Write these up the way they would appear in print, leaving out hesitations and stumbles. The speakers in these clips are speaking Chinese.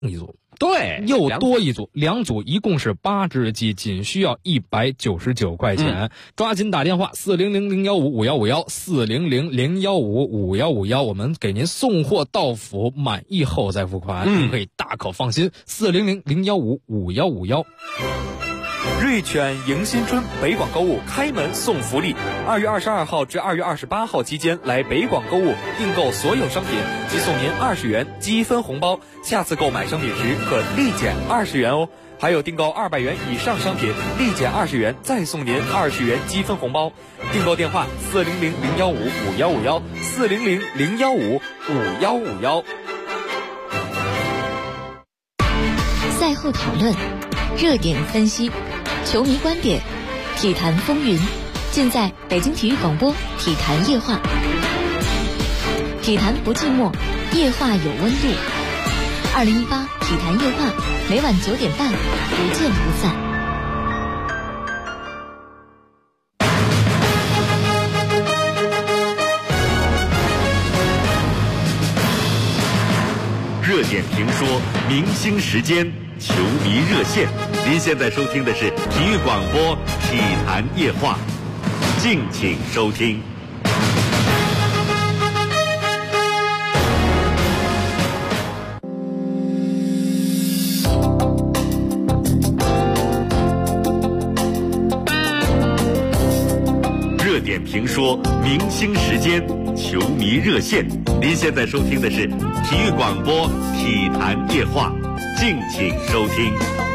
一组。 对， 又多一组，两组一共是8只鸡，仅需要199块钱。抓紧打电话400-015-5151，400-015-5151，我们给您送货到府，满意后再付款，您可以大可放心。400-015-5151。 瑞犬迎新春北广购物开门送福利，2月22号至2月28号期间来北广购物订购所有商品，即送您20元积分红包，下次购买商品时可立减20元哦。还有订购200元以上商品，立减20元，再送您20元积分红包。订购电话400-015-5151，400-015-5151。 赛后讨论，热点分析，球迷观点，体坛风云，尽在北京体育广播体坛夜话。体坛不寂寞，夜话有温度。2018体坛夜话，每晚9点半，不见不散。 热点评说，明星时间，球迷热线。您现在收听的是体育广播体坛夜话，敬请收听。热点评说，明星时间，球迷热线。您现在收听的是体育广播体坛夜话，敬请收听。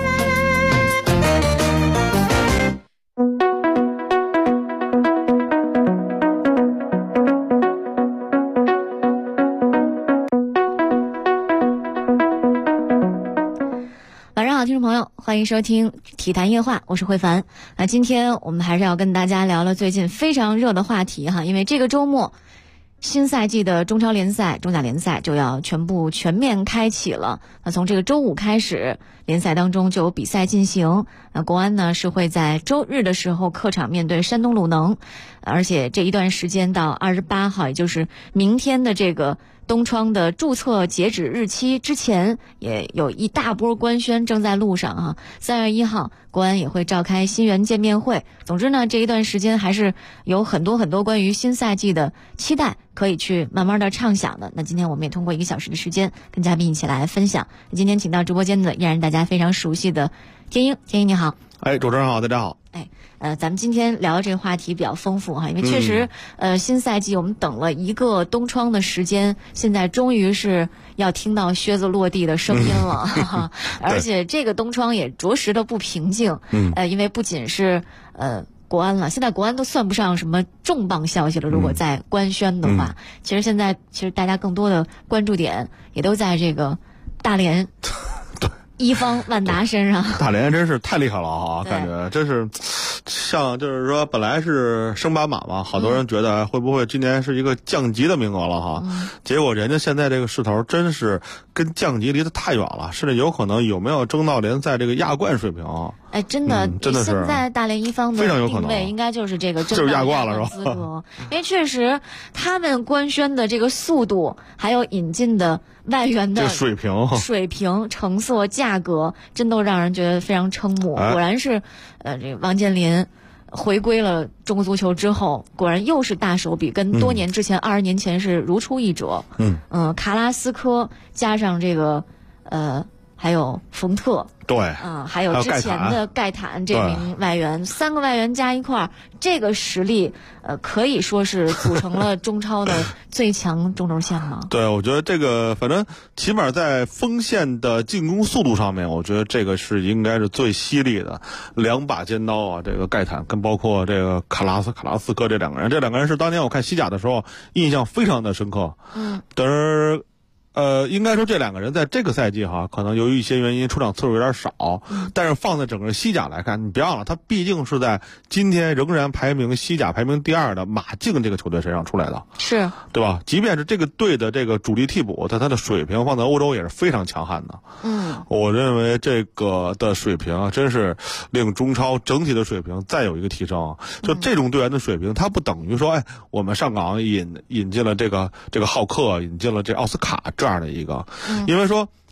晚上好，听众朋友，欢迎收听体坛夜话，我是慧凡。那今天我们还是要跟大家聊了最近非常热的话题哈，因为这个周末新赛季的中超联赛、中甲联赛就要全面开启了。那从这个周五开始，联赛当中就有比赛进行。那国安呢是会在周日的时候客场面对山东鲁能，而且这一段时间到28号，也就是明天的这个东窗的注册截止日期之前，也有一大波官宣正在路上哈。3月1号，国安也会召开新援见面会。总之呢，这一段时间还是有很多关于新赛季的期待可以去慢慢的畅想的。那今天我们也通过1个小时的时间跟嘉宾一起来分享。今天请到直播间的依然大家非常熟悉的天鹰你好。 主持人好，大家好。 咱们今天聊的这个话题比较丰富哈，因为确实，新赛季我们等了一个冬窗的时间，现在终于是要听到靴子落地的声音了，而且这个冬窗也着实的不平静，因为不仅是国安了，现在国安都算不上什么重磅消息了。如果在官宣的话，其实大家更多的关注点也都在这个大连。一方万达身上， 大连真是太厉害了啊！感觉真是像就是说本来是升班马嘛，好多人觉得会不会今年是一个降级的名额了哈，结果人家现在这个势头真是跟降级离得太远了，甚至有可能有没有争到联赛这个亚冠水平。 真的是现在大连一方的定位应该就是这个就是亚冠了是吧？因为确实他们官宣的这个速度，还有引进的外援的水平、 成色、价格，真都让人觉得非常瞠目。果然是，这个王健林回归了中国足球之后，果然又是大手笔，跟多年之前20年前是如出一辙。卡拉斯科加上这个还有冯特。 对， 还有之前的盖坦这名外援，3个外援加一块儿，这个实力，可以说是组成了中超的最强中轴线吗？ 对，我觉得这个反正起码在锋线的进攻速度上面，我觉得这个是应该是最犀利的2把尖刀啊！这个盖坦跟包括这个卡拉斯科这两个人是当年我看西甲的时候印象非常的深刻。应该说这两个人在这个赛季哈，可能由于一些原因出场次数有点少，但是放在整个西甲来看，你别忘了，他毕竟是在今天仍然排名西甲排名第2的马竞这个球队身上出来的， 是对吧？即便是这个队的这个主力替补，但他的水平放在欧洲也是非常强悍的。我认为这个的水平真是令中超整体的水平再有一个提升。就这种队员的水平，他不等于说，我们上港引进了这个浩克，引进了这奥斯卡这样的一个，因为说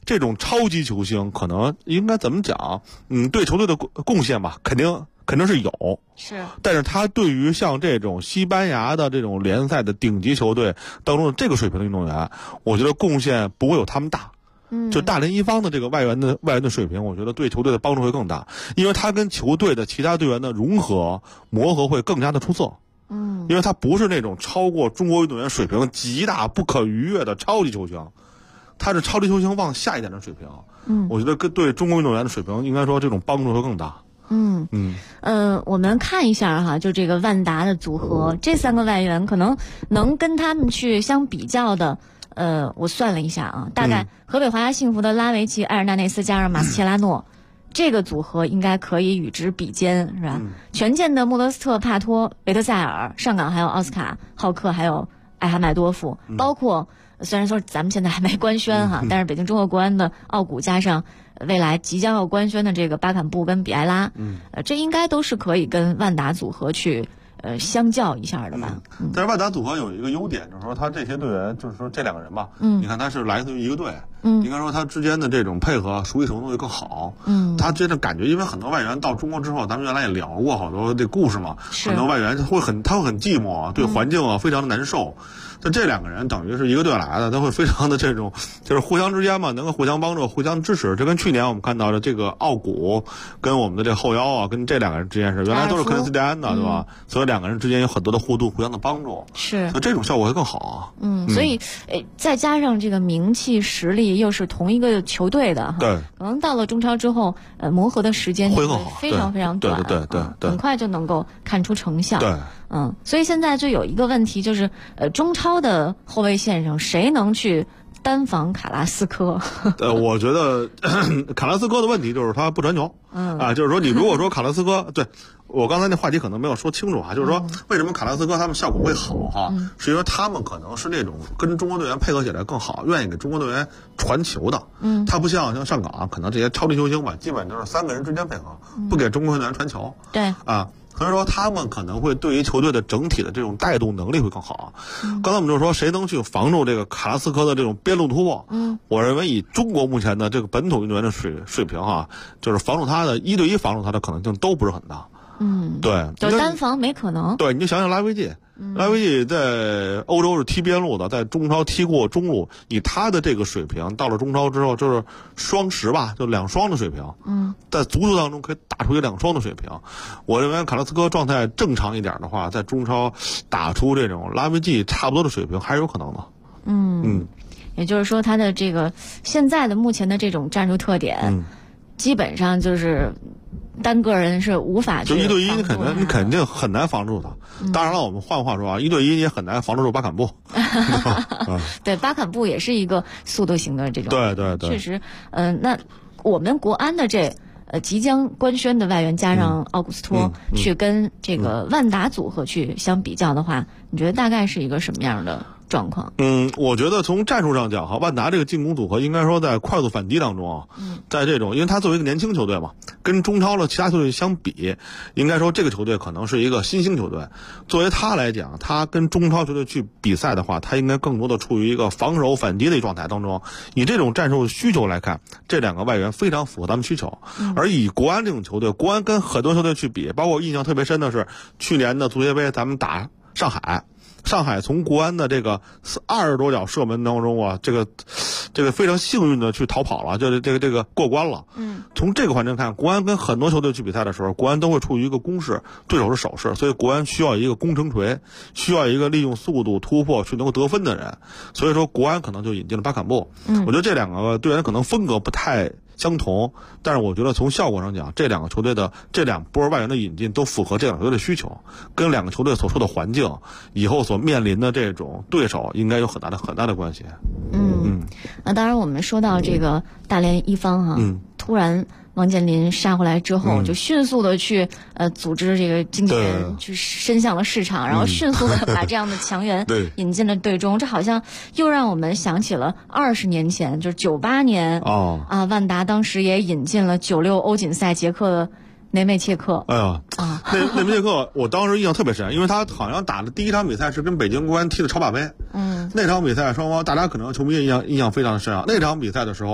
这种超级球星可能应该怎么讲？对球队的贡献吧，肯定是有， 是， 但是他对于像这种西班牙的这种联赛的顶级球队当中的这个水平的运动员，我觉得贡献不会有他们大。就大连一方的这个外援的水平，我觉得对球队的帮助会更大，因为他跟球队的其他队员的融合磨合会更加的出色。因为他不是那种超过中国运动员水平极大不可逾越的超级球星，他是超级球星往下一点的水平。我觉得对中国运动员的水平，应该说这种帮助会更大。 我们看一下哈，就这个万达的组合，这3个外援可能能跟他们去相比较的。我算了一下啊，大概河北华夏幸福的拉维奇、埃尔纳内斯加上马斯切拉诺，这个组合应该可以与之比肩，是吧？权健的莫德斯特、帕托、维特塞尔，上港还有奥斯卡、浩克，还有艾哈迈多夫，包括虽然说咱们现在还没官宣哈，但是北京中赫国安的奥古加上未来即将要官宣的这个巴坎布跟比埃拉，这应该都是可以跟万达组合去相较一下的吧。 但是万达组合有一个优点，就是说他这些队员，就是说这2个人吧，你看他是来自于一个队，应该说他之间的这种配合熟悉程度会更好。他这种感觉，因为很多外援到中国之后，咱们原来也聊过好多这故事嘛，很多外援他会很寂寞，对环境啊非常的难受。但这2个人等于是一个队来的，他会非常的这种，就是互相之间嘛，能够互相帮助、互相支持。这跟去年我们看到的这个奥古跟我们的这后腰啊，跟这2个人之间是原来都是克林斯蒂安的，对吧？所以2个人之间有很多的互动、互相的帮助， 是， 所以这种效果会更好。 所以再加上这个名气、实力，又是同一个球队的哈， 对， 可能到了中超之后，磨合的时间会更好， 非常非常短， 对， 很快就能够看出成效。 对。 所以现在就有一个问题，就是中超的后卫线上谁能去单防卡拉斯科？ 我觉得卡拉斯科的问题就是他不传球。就是说你如果说卡拉斯科，对我刚才那话题可能没有说清楚啊，就是说为什么卡拉斯科他们效果会好哈？是因为他们可能是那种跟中国队员配合起来更好，愿意给中国队员传球的。他不像上港，可能这些超级球星吧，基本就是3个人之间配合，不给中国队员传球。 对啊。所以说他们可能会对于球队的整体的这种带动能力会更好。刚才我们就说谁能去防住这个卡拉斯科的这种边路突破，我认为以中国目前的这个本土运动员的水平哈，就是防住他的1对1防住他的可能性都不是很大。对， 就单防没可能。 对，你就想想拉维季，拉维季在欧洲是踢边路的，在中超踢过中路，以他的这个水平，到了中超之后就是双10吧，就2双的水平。在足球当中可以打出一个2双的水平。我认为卡拉斯科状态正常一点的话，在中超打出这种拉维季差不多的水平还是有可能的。 也就是说，他的这个现在的目前的这种战术特点，基本上就是单个人是无法去就1对1，你肯定很难防住他。当然了，我们换话说啊，1对1你也很难防得住巴坎布。 对，巴坎布也是一个速度型的这种。 对， 确实。那我们国安的这即将官宣的外援加上奥古斯托，去跟这个万达组合去相比较的话，你觉得大概是一个什么样的状况？ 我觉得从战术上讲哈，万达这个进攻组合应该说在快速反击当中啊，在这种因为他作为一个年轻球队嘛，跟中超的其他球队相比，应该说这个球队可能是一个新兴球队。作为他来讲，他跟中超球队去比赛的话，他应该更多的处于一个防守反击的状态当中。以这种战术需求来看，这2个外援非常符合他们需求。而以国安这种球队，国安跟很多球队去比，包括我印象特别深的是去年的足协杯咱们打上海。上海从国安的这个20多脚射门当中啊，这个非常幸运的去逃跑了，就是这个过关了。从这个环境看，国安跟很多球队去比赛的时候，国安都会处于一个攻势，对手是守势，所以国安需要一个攻城锤，需要一个利用速度突破去能够得分的人。所以说国安可能就引进了巴坎布。我觉得这2个队员可能风格不太相同，但是我觉得从效果上讲，这2个球队的这2波外援的引进都符合这2个球队的需求，跟2个球队所处的环境，以后所面临的这种对手应该有很大的关系。 那当然我们说到这个大连一方哈，突然王健林杀回来之后，就迅速的去组织这个经纪人去伸向了市场，然后迅速的把这样的强援引进了队中。这好像又让我们想起了20年前，就是98年万达当时也引进了96欧锦赛捷克内梅切克。 内梅切克我当时印象特别深，因为他好像打的第1场比赛是跟北京国安踢的超霸杯。那场比赛双方大家可能球迷印象非常深啊。那场比赛的时候，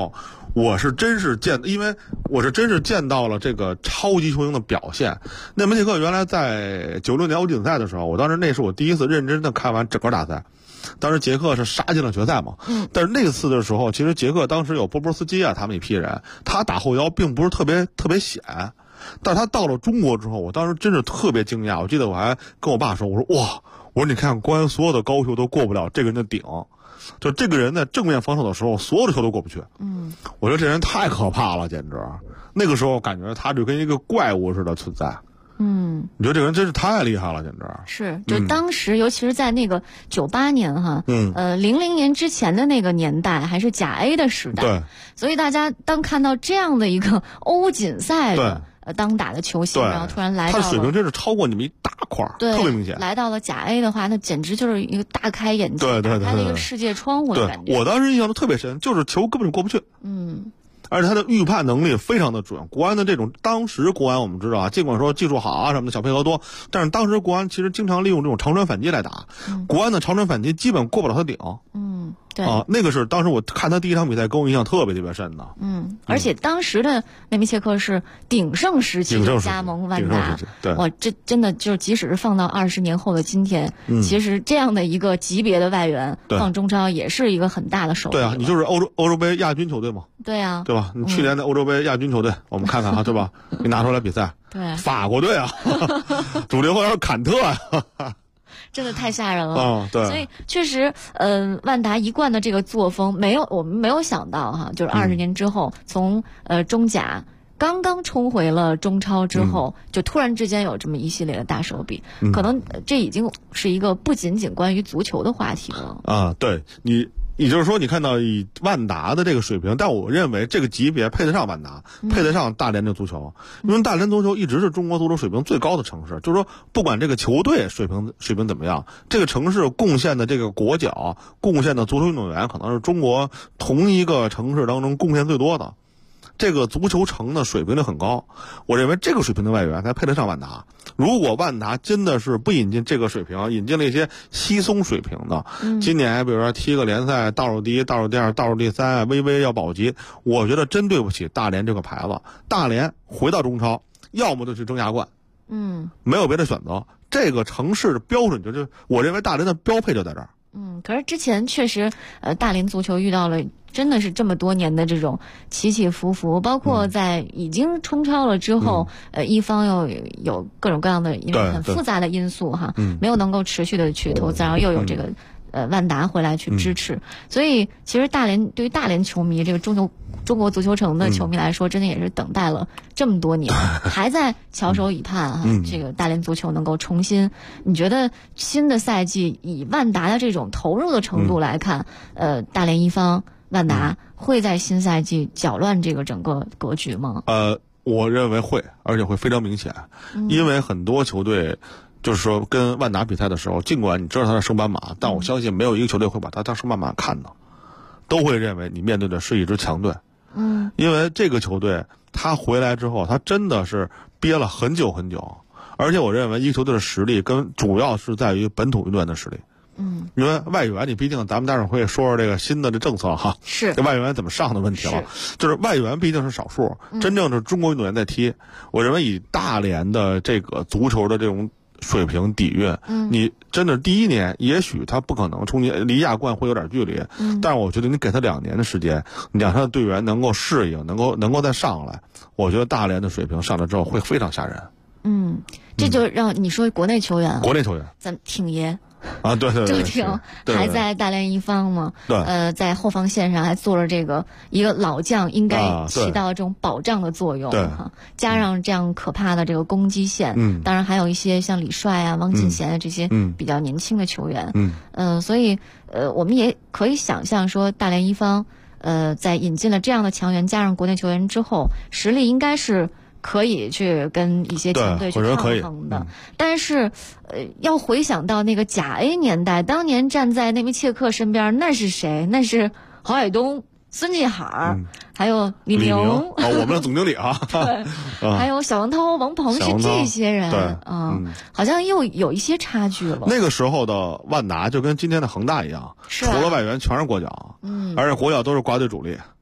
我是真是见到了这个超级球星的表现。内门捷克原来在96年欧锦赛的时候，我当时那是我第一次认真的看完整个大赛。当时捷克是杀进了决赛嘛，但是那次的时候，其实捷克当时有波波斯基啊他们一批人，他打后腰并不是特别显。但是他到了中国之后，我当时真是特别惊讶。我记得我还跟我爸说，我说哇，我说你看国安所有的高球都过不了这个人的顶，就这个人在正面防守的时候，所有的球都过不去。我觉得这人太可怕了，简直。那个时候感觉他就跟一个怪物似的存在。你觉得这个人真是太厉害了，简直是。就当时，尤其是在那个98年哈，00年之前的那个年代，还是甲 A 的时代。 对。 所以大家当看到这样的一个欧锦赛的当打的球星，然后突然来到了， 他的水平真是超过你们一大块， 对， 特别明显。 来到了甲 A 的话，那简直就是一个大开眼界，打开了一个世界窗户的感觉。 我当时印象都特别深，就是球根本就过不去。而且他的预判能力非常的准。国安的这种，当时国安我们知道啊，尽管说技术好啊什么的，小配合多，但是当时国安其实经常利用这种长传反击来打。国安的长传反击基本过不了他顶。 对啊，那个是当时我看他第一场比赛，给我印象特别深的。 而且当时的内梅切克是鼎盛时期的加盟万达， 对， 哇，这真的就是即使是放到20年后的今天，其实这样的一个级别的外援放中超也是一个很大的手。 对啊，你就是欧洲杯亚军球队嘛。 对啊， 对吧？你去年的欧洲杯亚军球队，我们看看哈，对吧？你拿出来比赛， 对， 法国队啊，主力后腰坎特啊。 真的太吓人了， 对， 所以确实，万达一贯的这个作风，我们没有想到哈，就是20年之后，从中甲刚刚冲回了中超之后，就突然之间有这么一系列的大手笔，可能这已经是一个不仅仅关于足球的话题了啊。对，也就是说，你看到以万达的这个水平，但我认为这个级别配得上万达，配得上大连的足球，因为大连足球一直是中国足球水平最高的城市。就是说，不管这个球队水平怎么样，这个城市贡献的这个国脚、贡献的足球运动员，可能是中国同一个城市当中贡献最多的。这个足球城的水平就很高，我认为这个水平的外援才配得上万达。如果万达真的是不引进这个水平，引进了一些稀松水平的，今年比如说踢个联赛倒数第一、倒数第二、倒数第三，微微要保级，我觉得真对不起大连这个牌子。大连回到中超，要么就去争亚冠，没有别的选择。这个城市的标准就是我认为大连的标配就在这儿。 可是之前确实，大连足球遇到了真的是这么多年的这种起起伏伏，包括在已经冲超了之后，一方又有各种各样的因为很复杂的因素哈，没有能够持续的去投资，然后又有这个万达回来去支持，所以其实对于大连球迷，这个中国足球城的球迷来说，真的也是等待了这么多年，还在翘首以盼啊。这个大连足球能够重新，你觉得新的赛季以万达的这种投入的程度来看，大连一方万达会在新赛季搅乱这个整个格局吗？ 我认为会，而且会非常明显，因为很多球队。就是说，跟万达比赛的时候，尽管你知道他是升班马，但我相信没有一个球队会把他当升班马看的，都会认为你面对的是一支强队。因为这个球队他回来之后，他真的是憋了很久很久，而且我认为一个球队的实力主要是在于本土运动员的实力。因为外援你毕竟咱们待会儿会说说这个新的政策哈， 是这外援怎么上的问题了，就是外援毕竟是少数，真正是中国运动员在踢。我认为以大连的这个足球的这种水平底蕴，你真的第一年也许他不可能冲击，离亚冠会有点距离，但是我觉得你给他2年的时间，你让他的队员能够适应，能够再上来，我觉得大连的水平上来之后会非常吓人。 这就让你说国内球员，咱们挺爷。 对， 周挺还在大连一方嘛？ 对， 在后防线上还做了这个一个老将应该起到这种保障的作用哈。加上这样可怕的这个攻击线，当然还有一些像李帅啊、汪进贤啊这些比较年轻的球员，所以我们也可以想象说，大连一方在引进了这样的强援，加上国内球员之后，实力应该是可以去跟一些强队去抗衡的，但是，要回想到那个甲 A 年代，当年站在内梅切克身边，那是谁？那是郝海东、孙继海，还有李明我们的总经理啊， 对，还有小王涛、王鹏，是这些人好像又有一些差距了。 那个时候的万达就跟今天的恒大一样，除了外援全是国脚，而且国脚都是国家队主力。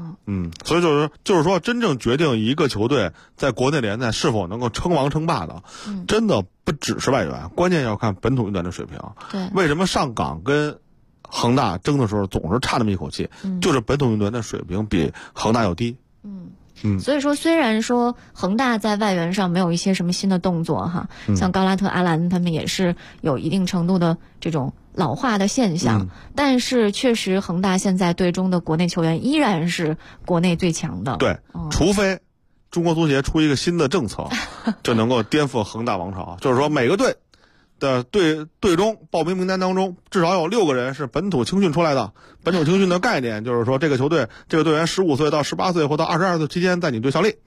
所以就是说，真正决定一个球队在国内联赛是否能够称王称霸的，真的不只是外援，关键要看本土运动员的水平。 对， 为什么上港跟恒大争的时候总是差那么一口气？就是本土运动员的水平比恒大要低。 所以说，虽然说恒大在外援上没有一些什么新的动作哈，像高拉特、阿兰他们也是有一定程度的这种老化的现象，但是确实恒大现在队中的国内球员依然是国内最强的。 对，除非中国足协出一个新的政策，就能够颠覆恒大王朝。就是说，每个队的队中报名名单当中，至少有6个人是本土青训出来的。本土青训的概念就是说，这个球队这个队员15岁到18岁或到22岁期间在你队效力。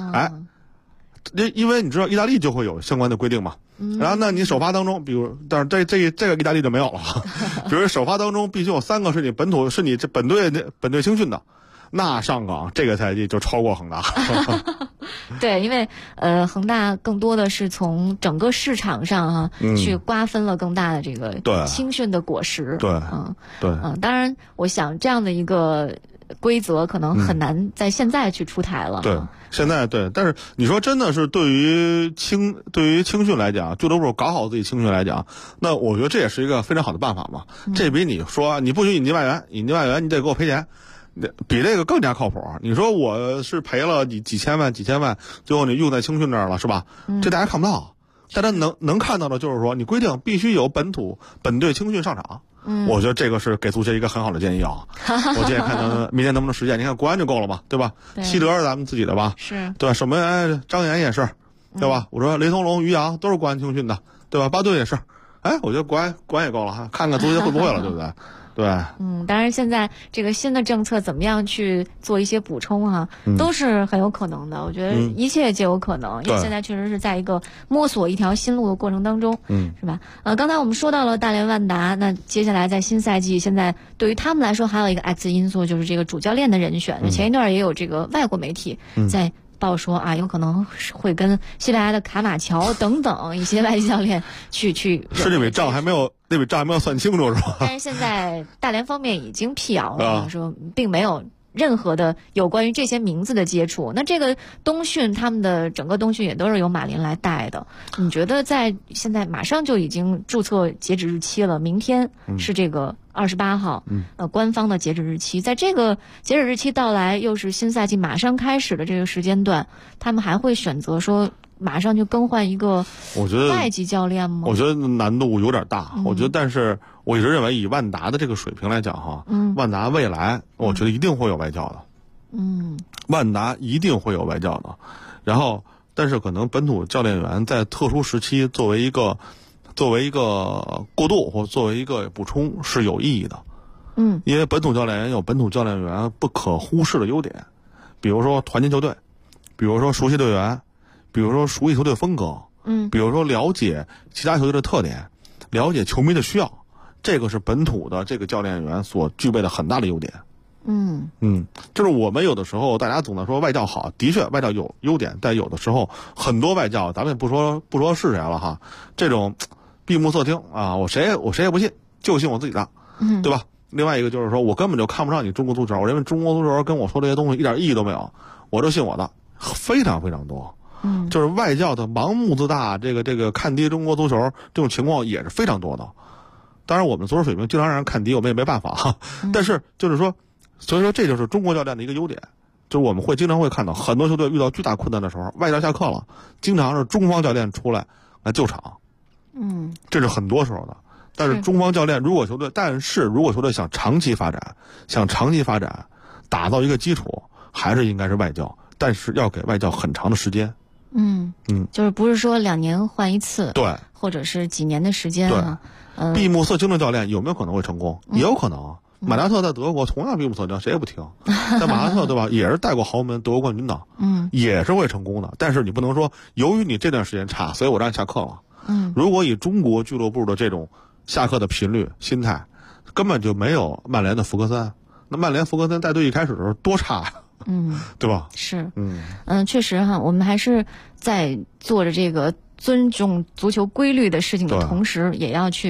因为你知道意大利就会有相关的规定嘛。然后呢，你首发当中，比如，但是这个意大利就没有了。比如首发当中必须有3个是你本土，是你这本队青训的，那上港这个赛季就超过恒大。 对，因为恒大更多的是从整个市场上去瓜分了更大的这个青训的果实。 对， 当然，我想这样的一个规则可能很难在现在去出台了。 对，现在对，但是你说真的是对于青训来讲，俱乐部搞好自己青训来讲，那我觉得这也是一个非常好的办法嘛。这比你说你不许引进外援你得给我赔钱，比这个更加靠谱。你说我是赔了你几千万，最后你用在青训那儿了，是吧？这大家看不到，大家能看到的就是说，你规定必须有本队青训上场。我觉得这个是给足协一个很好的建议啊。我建议看他们明年能不能实践。你看国安就够了吧，对吧？西德是咱们自己的吧？ 是， 对吧？守门员张岩也是，对吧？我说雷松龙、于洋都是国安青训的，对吧？巴顿也是。我觉得国安也够了哈，看看足协会不会了，对不对？对， 当然现在这个新的政策怎么样去做一些补充哈，都是很有可能的。我觉得一切皆有可能，因为现在确实是在一个摸索一条新路的过程当中，是吧？刚才我们说到了大连万达，那接下来在新赛季，现在对于他们来说还有一个 X 因素，就是这个主教练的人选。前一段也有这个外国媒体在报说有可能会跟西班牙的卡马乔等等一些外籍教练去。是那笔账还没有算清楚是吧？ 但是现在大连方面已经辟谣了，说并没有任何的有关于这些名字的接触。那这个冬训，他们的整个冬训也都是由马林来带的。你觉得在现在马上就已经注册截止日期了，明天是这个28号，官方的截止日期。在这个截止日期到来，又是新赛季马上开始的这个时间段，他们还会选择说马上就更换一个外籍教练吗？ 我觉得难度有点大。我觉得，但是我一直认为以万达的这个水平来讲哈，万达未来我觉得一定会有外教的。万达一定会有外教的。然后，但是可能本土教练员在特殊时期作为一个过渡或作为一个补充是有意义的。因为本土教练员有本土教练员不可忽视的优点，比如说团结球队，比如说熟悉队员，比如说熟悉球队风格，比如说了解其他球队的特点，了解球迷的需要，这个是本土的这个教练员所具备的很大的优点。就是我们有的时候大家总在说外教好，的确外教有优点，但有的时候很多外教咱们也不说是谁了哈，这种闭目塞听啊，我谁也不信，就信我自己的，对吧？另外一个就是说我根本就看不上你中国足球，我认为中国足球跟我说这些东西一点意义都没有，我就信我的，非常非常多。就是外教的盲目自大，这个看低中国足球这种情况也是非常多的。当然我们足球水平经常让人看低，我们也没办法哈。但是就是说，所以说这就是中国教练的一个优点，就是我们经常会看到很多球队遇到巨大困难的时候，外教下课了，经常是中方教练出来救场。这是很多时候的。但是中方教练如果球队想长期发展，打造一个基础，还是应该是外教，但是要给外教很长的时间。 就是不是说2年换一次， 对， 或者是几年的时间啊。 闭目塞听的教练有没有可能会成功？也有可能。马拉特在德国同样闭目塞听，谁也不听。但马拉特对吧，也是带过豪门德国冠军的，也是会成功的。但是你不能说由于你这段时间差，所以我让你下课了。如果以中国俱乐部的这种下课的频率、心态，根本就没有曼联的福格森。那曼联福格森带队一开始的时候多差呀，对吧？ 是，确实哈，我们还是在做着这个尊重足球规律的事情的同时，也要去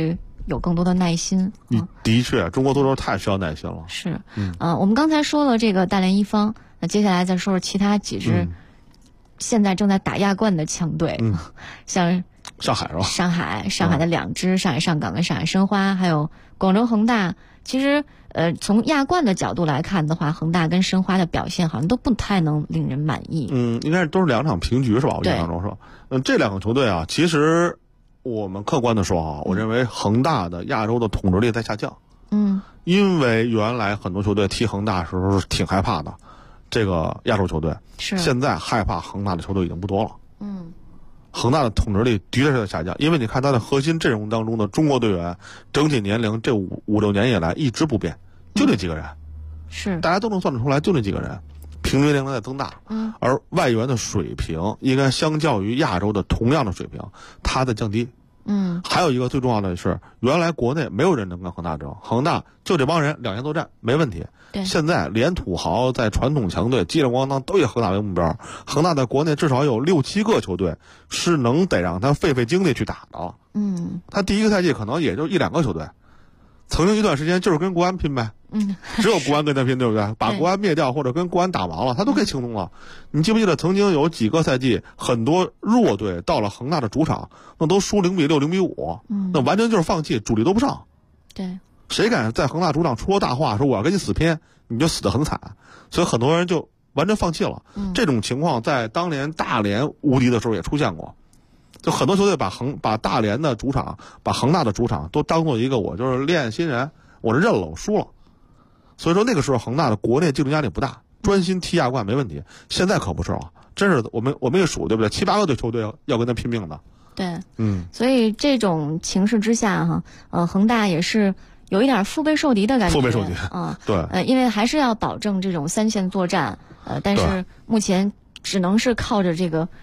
有更多的耐心。 的确，中国足球太需要耐心了。 是，我们刚才说了这个大连一方，那接下来再说说其他几支现在正在打亚冠的强队，像上海是吧？ 上海的2支，上海上港跟上海申花，还有广州恒大。其实，从亚冠的角度来看的话，恒大跟申花的表现好像都不太能令人满意。 应该都是2场平局是吧？我印象中是吧？这2个球队啊，其实我们客观的说啊，我认为恒大的亚洲的统治力在下降。因为原来很多球队踢恒大的时候是挺害怕的，这个亚洲球队是现在害怕恒大的球队已经不多了。恒大的统治力的确是在下降，因为你看他的核心阵容当中的中国队员整体年龄这5-6年以来一直不变，就那几个人， 是大家都能算得出来，就那几个人，平均年龄在增大。而外援的水平应该相较于亚洲的同样的水平，它在降低。还有一个最重要的是，原来国内没有人能跟恒大争，恒大就这帮人2线作战没问题。现在连土豪在传统强队叽里咣当都以恒大为目标，恒大在国内至少有6-7个球队是能得让他费精力去打的。他第一个赛季可能也就1-2个球队，曾经一段时间就是跟国安拼呗。只有国安跟他拼，对不对？把国安灭掉或者跟国安打完了，他都可以轻松了。你记不记得曾经有几个赛季，很多弱队到了恒大的主场，那都输0-6、0-5，那完全就是放弃，主力都不上。 对， 谁敢在恒大主场说大话，说我要跟你死拼，你就死得很惨。所以很多人就完全放弃了。这种情况在当年大连无敌的时候也出现过。就很多球队把大连的主场、把恒大的主场都当做一个我就是练新人，我就认了，我输了。所以说那个时候恒大的国内竞争压力不大，专心踢亚冠没问题。现在可不是了，真是我们一数，对不对？7-8个队球队要跟他拼命的。 对，所以这种情势之下哈，恒大也是有一点腹背受敌的感觉。 腹背受敌对， 因为还是要保证这种3线作战，但是目前只能是靠着这个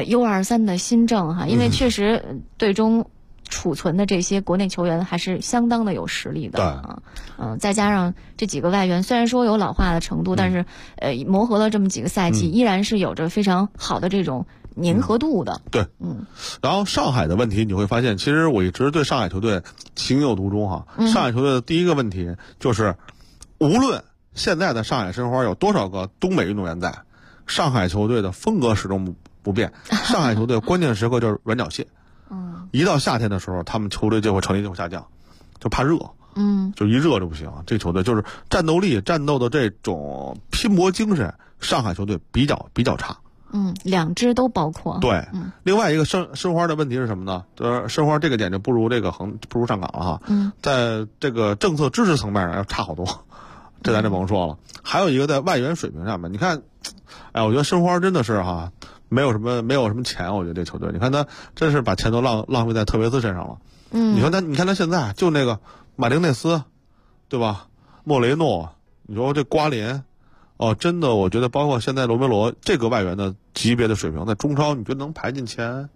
U23的新政哈，因为确实队中储存的这些国内球员还是相当的有实力的再加上这几个外援，虽然说有老化的程度，但是磨合了这么几个赛季，依然是有着非常好的这种粘合度的。 对，然后上海的问题你会发现，其实我一直对上海球队情有独钟哈。上海球队的第一个问题就是，无论现在的上海申花有多少个东北运动员在，上海球队的风格始终不变。上海球队关键时刻就是软脚蟹。一到夏天的时候，他们球队就会成绩就会下降，就怕热。就一热就不行。这球队就是战斗力、战斗的这种拼搏精神，上海球队比较差。 2支都包括。 对，另外一个申花的问题是什么呢？就是申花这个点就不如上港了哈。在这个政策支持层面上要差好多，这咱就甭说了。还有一个在外援水平上面，你看，我觉得申花真的是哈。没有什么钱，我觉得这球队，你看他真是把钱都浪费在特维斯身上了。你看他现在就那个马丁内斯，对吧？莫雷诺，你说这瓜林，真的，我觉得包括现在罗梅罗这个外援的级别的水平，在中超你觉得能排进前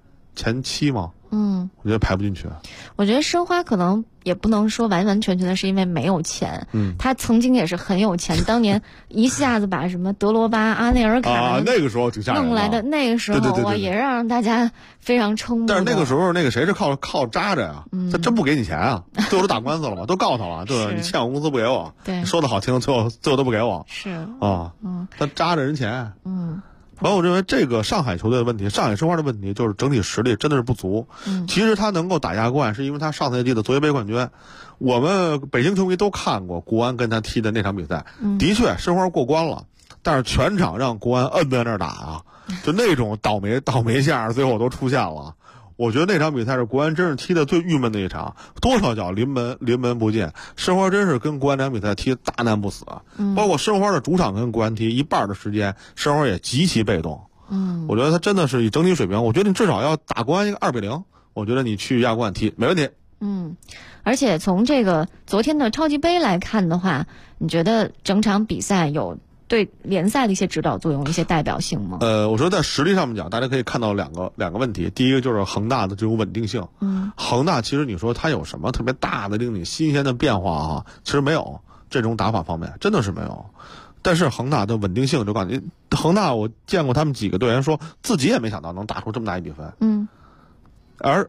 7吗？我觉得排不进去。 我觉得申花可能也不能说完完全全的是因为没有钱，他曾经也是很有钱，当年一下子把什么德罗巴、阿内尔卡那个时候挺吓人弄来的，那个时候我也让大家非常瞠目。 但是那个时候那个谁是靠扎着呀？他真不给你钱啊，最后都打官司了嘛，都告他了，对，你欠我工资不给我， 对， 说的好听，最后都不给我， 是他扎着人钱，然后我认为这个上海球队的问题，上海申花的问题就是整体实力真的是不足。其实他能够打亚冠，是因为他上赛季的足协杯冠军。我们北京球迷都看过国安跟他踢的那场比赛，的确申花过关了，但是全场让国安摁在那儿打啊，就那种倒霉相最后都出现了。我觉得那场比赛是国安真是踢的最郁闷的一场，多少脚临门不进，申花真是跟国安这场比赛踢大难不死。包括申花的主场跟国安踢一半的时间，申花也极其被动。我觉得他真的是以整体水平，我觉得你至少要打国安一个2-0，我觉得你去亚冠踢没问题。 而且从这个昨天的超级杯来看的话，你觉得整场比赛有对联赛的一些指导作用、一些代表性吗？ 我说在实力上面讲，大家可以看到两个问题。第一个就是恒大的这种稳定性。恒大其实你说它有什么特别大的令你新鲜的变化啊？其实没有，这种打法方面真的是没有。但是恒大的稳定性就告诉你，恒大我见过他们几个队员说自己也没想到能打出这么大一比分。而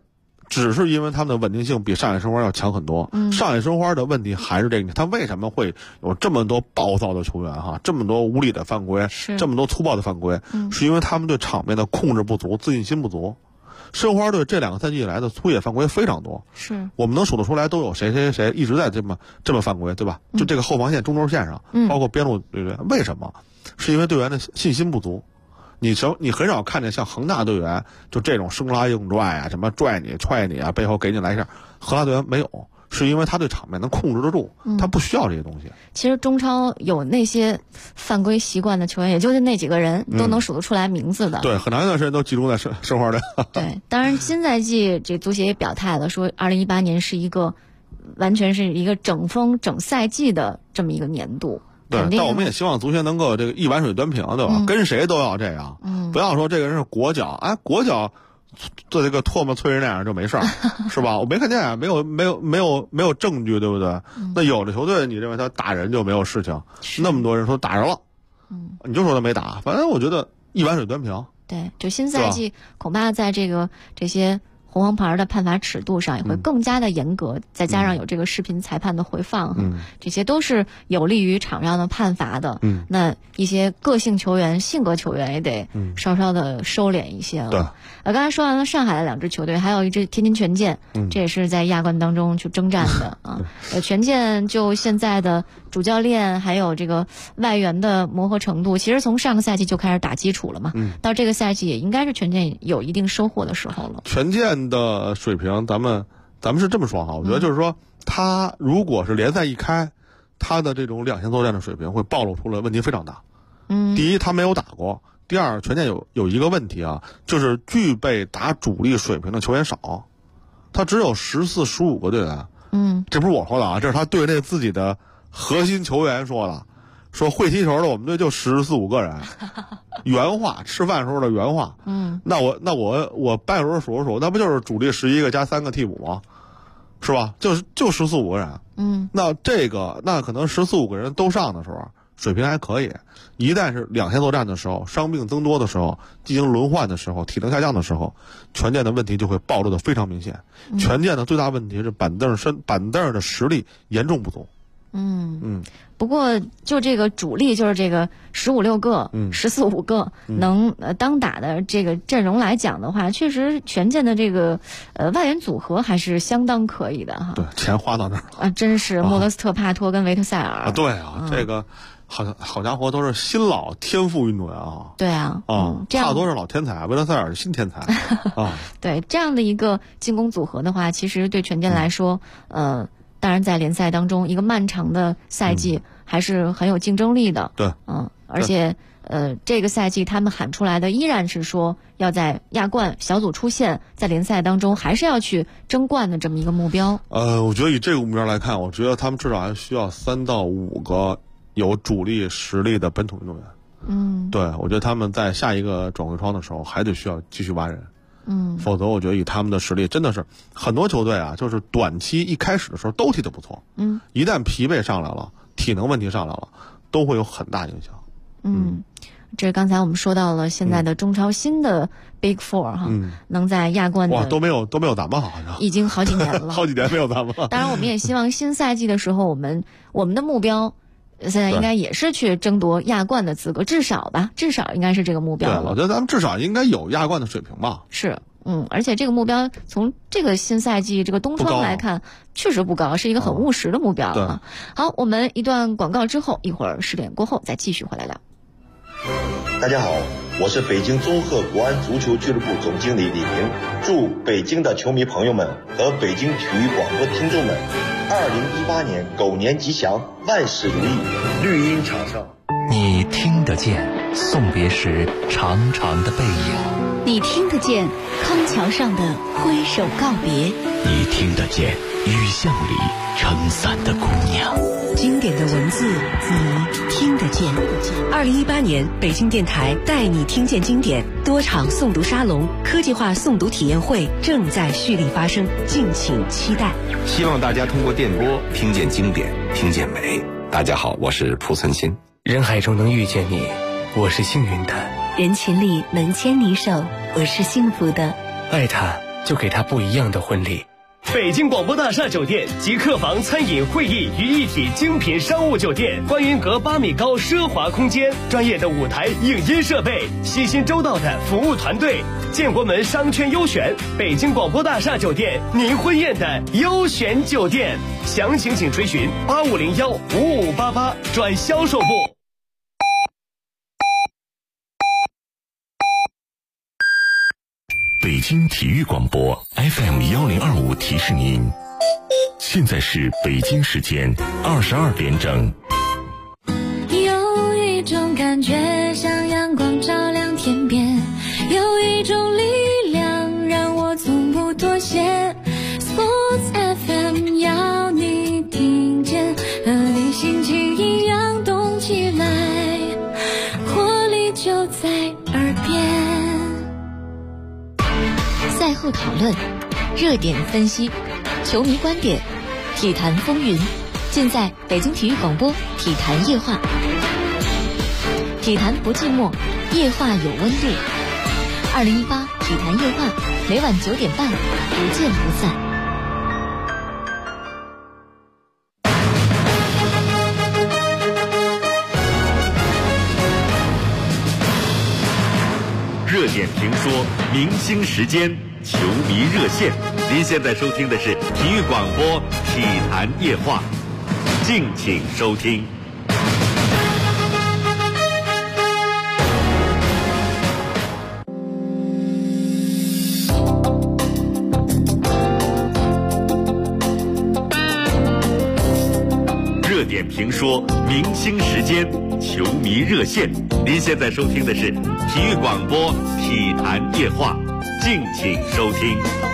只是因为他们的稳定性比上海申花要强很多。上海申花的问题还是这个，他为什么会有这么多暴躁的球员哈，这么多无理的犯规，这么多粗暴的犯规，是因为他们对场面的控制不足，自信心不足。申花队这2个赛季以来的粗野犯规非常多， 是我们能数得出来，都有谁一直在这么犯规，对吧？就这个后防线、中轴线上，包括边路队员，为什么？是因为队员的信心不足。你很少看见像恒大队员就这种生拉硬拽啊，什么拽你、踹你啊，背后给你来一下，恒大队员没有。是因为他对场面能控制得住，他不需要这些东西。 其实中超有那些犯规习惯的球员，也就是那几个人都能数得出来名字的。 对，很长一段时间都集中在申花的。 对，当然新赛季这足协也表态了，说2018年是完全是一个整风整赛季的这么一个年度。 对，但我们也希望足协能够这个一碗水端平，对吧？跟谁都要这样，不要说这个人是国脚，哎，国脚做这个唾沫催人那样就没事儿，是吧？我没看见啊，没有证据，对不对？那有的球队你认为他打人就没有事情，那么多人说打人了，你就说他没打，反正我觉得一碗水端平。 对，就新赛季恐怕在这些红黄牌的判罚尺度上也会更加的严格，再加上有这个视频裁判的回放，这些都是有利于场上的判罚的。那一些个性球员、性格球员也得稍稍的收敛一些了。 对， 刚才说完了上海的2支球队，还有一支天津权健，这也是在亚冠当中去征战的啊。权健就现在的主教练还有这个外援的磨合程度，其实从上个赛季就开始打基础了嘛，到这个赛季也应该是权健有一定收获的时候了。 权健的水平，咱们是这么说哈，我觉得就是说，他如果是联赛一开，他的这种两线作战的水平会暴露出来问题非常大。第一，他没有打过；第二，权健有一个问题啊，就是具备打主力水平的球员少，他只有14、15个队员。这不是我说的啊，这是他队内自己的核心球员说的，说会踢球的我们队就14、15个人，原话，吃饭时候的原话。那我半时数，那不就是主力11个加3个替补吗？是吧？就14、15个人。那可能14、15个人都上的时候，水平还可以。一旦是两线作战的时候，伤病增多的时候，进行轮换的时候，体能下降的时候，权健的问题就会暴露的非常明显。权健的最大问题是板凳的实力严重不足。 不过就这个主力，就是这个15、16个、14、15个能当打的这个阵容来讲的话，确实权健的这个外援组合还是相当可以的哈。 对，钱花到那儿了啊，真是莫德斯特、帕托跟维特塞尔啊。对啊，这个好家伙，都是新老天赋运动员啊。 对啊， 帕托是老天才，维特塞尔是新天才啊。 对，这样的一个进攻组合的话，其实对权健来说，当然，在联赛当中，一个漫长的赛季还是很有竞争力的。 对， 而且这个赛季他们喊出来的依然是说要在亚冠小组出线，在联赛当中还是要去争冠的这么一个目标。 我觉得以这个目标来看，我觉得他们至少还需要3到5个有主力实力的本土运动员。对，我觉得他们在下一个转会窗的时候还得需要继续挖人。否则我觉得以他们的实力，真的是很多球队啊，就是短期一开始的时候都踢得不错，一旦疲惫上来了，体能问题上来了，都会有很大影响。 这刚才我们说到了现在的中超新的 Big Four 哈，能在亚冠的都没有咱们好像已经好几年了， 好几年没有咱们了。 当然，我们也希望新赛季的时候，我们的目标现在应该也是去争夺亚冠的资格，至少应该是这个目标了。 对，我觉得咱们至少应该有亚冠的水平吧。 是，而且这个目标从这个新赛季这个冬窗来看，确实不高，是一个很务实的目标啊。好，我们一段广告之后，一会儿10点过后再继续回来聊。 大家好，我是北京综合国安足球俱乐部总经理李平，祝北京的球迷朋友们和北京体育广播听众们2018年狗年吉祥，万事如意。绿茵场上， 你听得见送别时长长的背影， 你听得见康桥上的挥手告别， 你听得见雨巷里撑伞的姑娘。 经典的文字，你听得见。2018年，北京电台带你听见经典多场诵读沙龙、科技化诵读体验会正在蓄力发生，敬请期待。 希望大家通过电波听见经典，听见美。大家好，我是蒲存昕。 人海中能遇见你，我是幸运的； 人群里能牵你手，我是幸福的。 爱他， 就给他不一样的婚礼。 北京广播大厦酒店集客房、餐饮、会议于一体精品商务酒店，观云阁8米高奢华空间，专业的舞台影音设备，细心周到的服务团队，建国门商圈优选，北京广播大厦酒店，您婚宴的优选酒店。详情请垂询8501-5588转销售部。 北京体育广播 FM1025提示您，现在是北京时间22点整。 有一种感觉像阳光照亮天边，有一种力量让我从不妥协。Sports FM 要你听见，和你心情一样动起来，活力就在耳边。 赛后讨论，热点分析，球迷观点，体坛风云，尽在北京体育广播体坛夜话。体坛不寂寞，夜话有温度。2018体坛夜话，每晚9点半，不见不散。 热点评说，明星时间，球迷热线。您现在收听的是体育广播体坛夜话，敬请收听。热点评说，明星时间，球迷热线。您现在收听的是体育广播体坛夜话，敬请收听。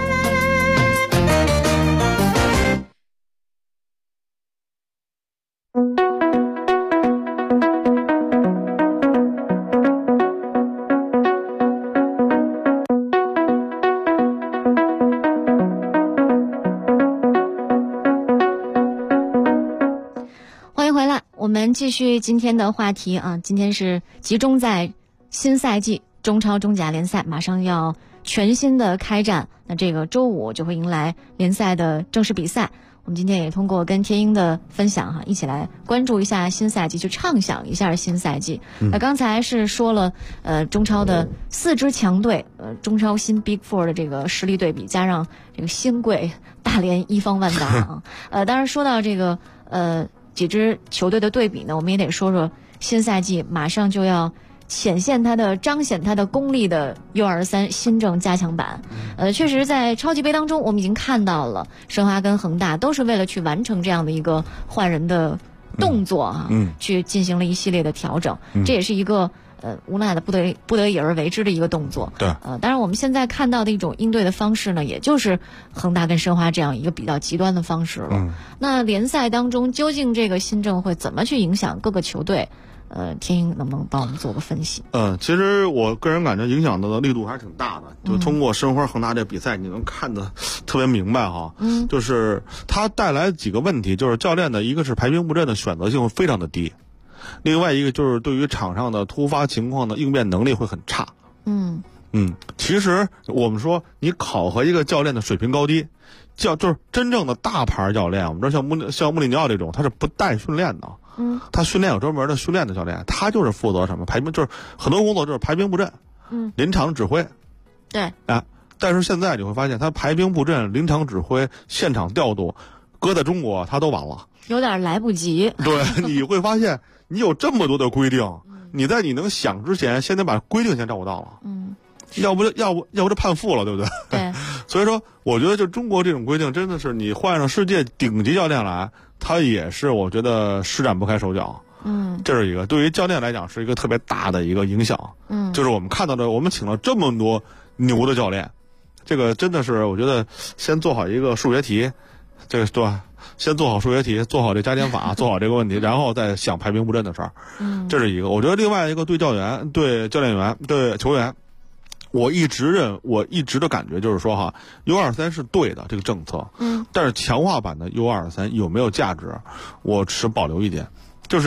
我们继续今天的话题啊，今天是集中在新赛季中超中甲联赛马上要全新的开战，那这个周五就会迎来联赛的正式比赛。我们今天也通过跟天鹰的分享哈，一起来关注一下新赛季，去畅想一下新赛季。那刚才是说了中超的4支强队，中超新 Big Four 的这个实力对比，加上这个新贵大连一方万达啊。当然说到这个几支球队的对比呢，我们也得说说新赛季马上就要彰显它的功力的 U23 新政加强版。确实在超级杯当中我们已经看到了申花跟恒大都是为了去完成这样的一个换人的动作啊，去进行了一系列的调整，这也是一个无奈的不得已而为之的一个动作。 对， 当然我们现在看到的一种应对的方式呢，也就是恒大跟申花这样一个比较极端的方式了。那联赛当中究竟这个新政会怎么去影响各个球队？天鹰能不能帮我们做个分析？ 其实我个人感觉影响的力度还是挺大的。就通过申花恒大这比赛，你能看得特别明白哈。就是它带来几个问题，就是教练的一个是排兵布阵的选择性非常的低，另外一个就是对于场上的突发情况的应变能力会很差。其实我们说你考核一个教练的水平高低，就是真正的大牌教练，我们知道像穆里尼奥这种，他是不带训练的。他训练有专门的训练的教练，他就是负责什么排兵，就是很多工作就是排兵布阵，临场指挥。 对啊，但是现在你会发现，他排兵布阵、临场指挥、现场调度，搁在中国他都晚了， 有点来不及。 对，你会发现你有这么多的规定，你在你能想之前，先得把规定先照顾到了。要不这判负了，对不对？ 对。 所以说，我觉得就中国这种规定，真的是你换上世界顶级教练来，他也是我觉得施展不开手脚。这是一个对于教练来讲是一个特别大的一个影响。就是我们看到的，我们请了这么多牛的教练，这个真的是我觉得先做好一个数学题，这个对吧？先做好数学题，做好这加减法，做好这个问题，然后再想排兵布阵的事儿。这是一个。我觉得另外一个对教练员、对球员。我一直的感觉就是说哈 ，U23 是对的这个政策，但是强化版的 U23 有没有价值，我持保留意见。就是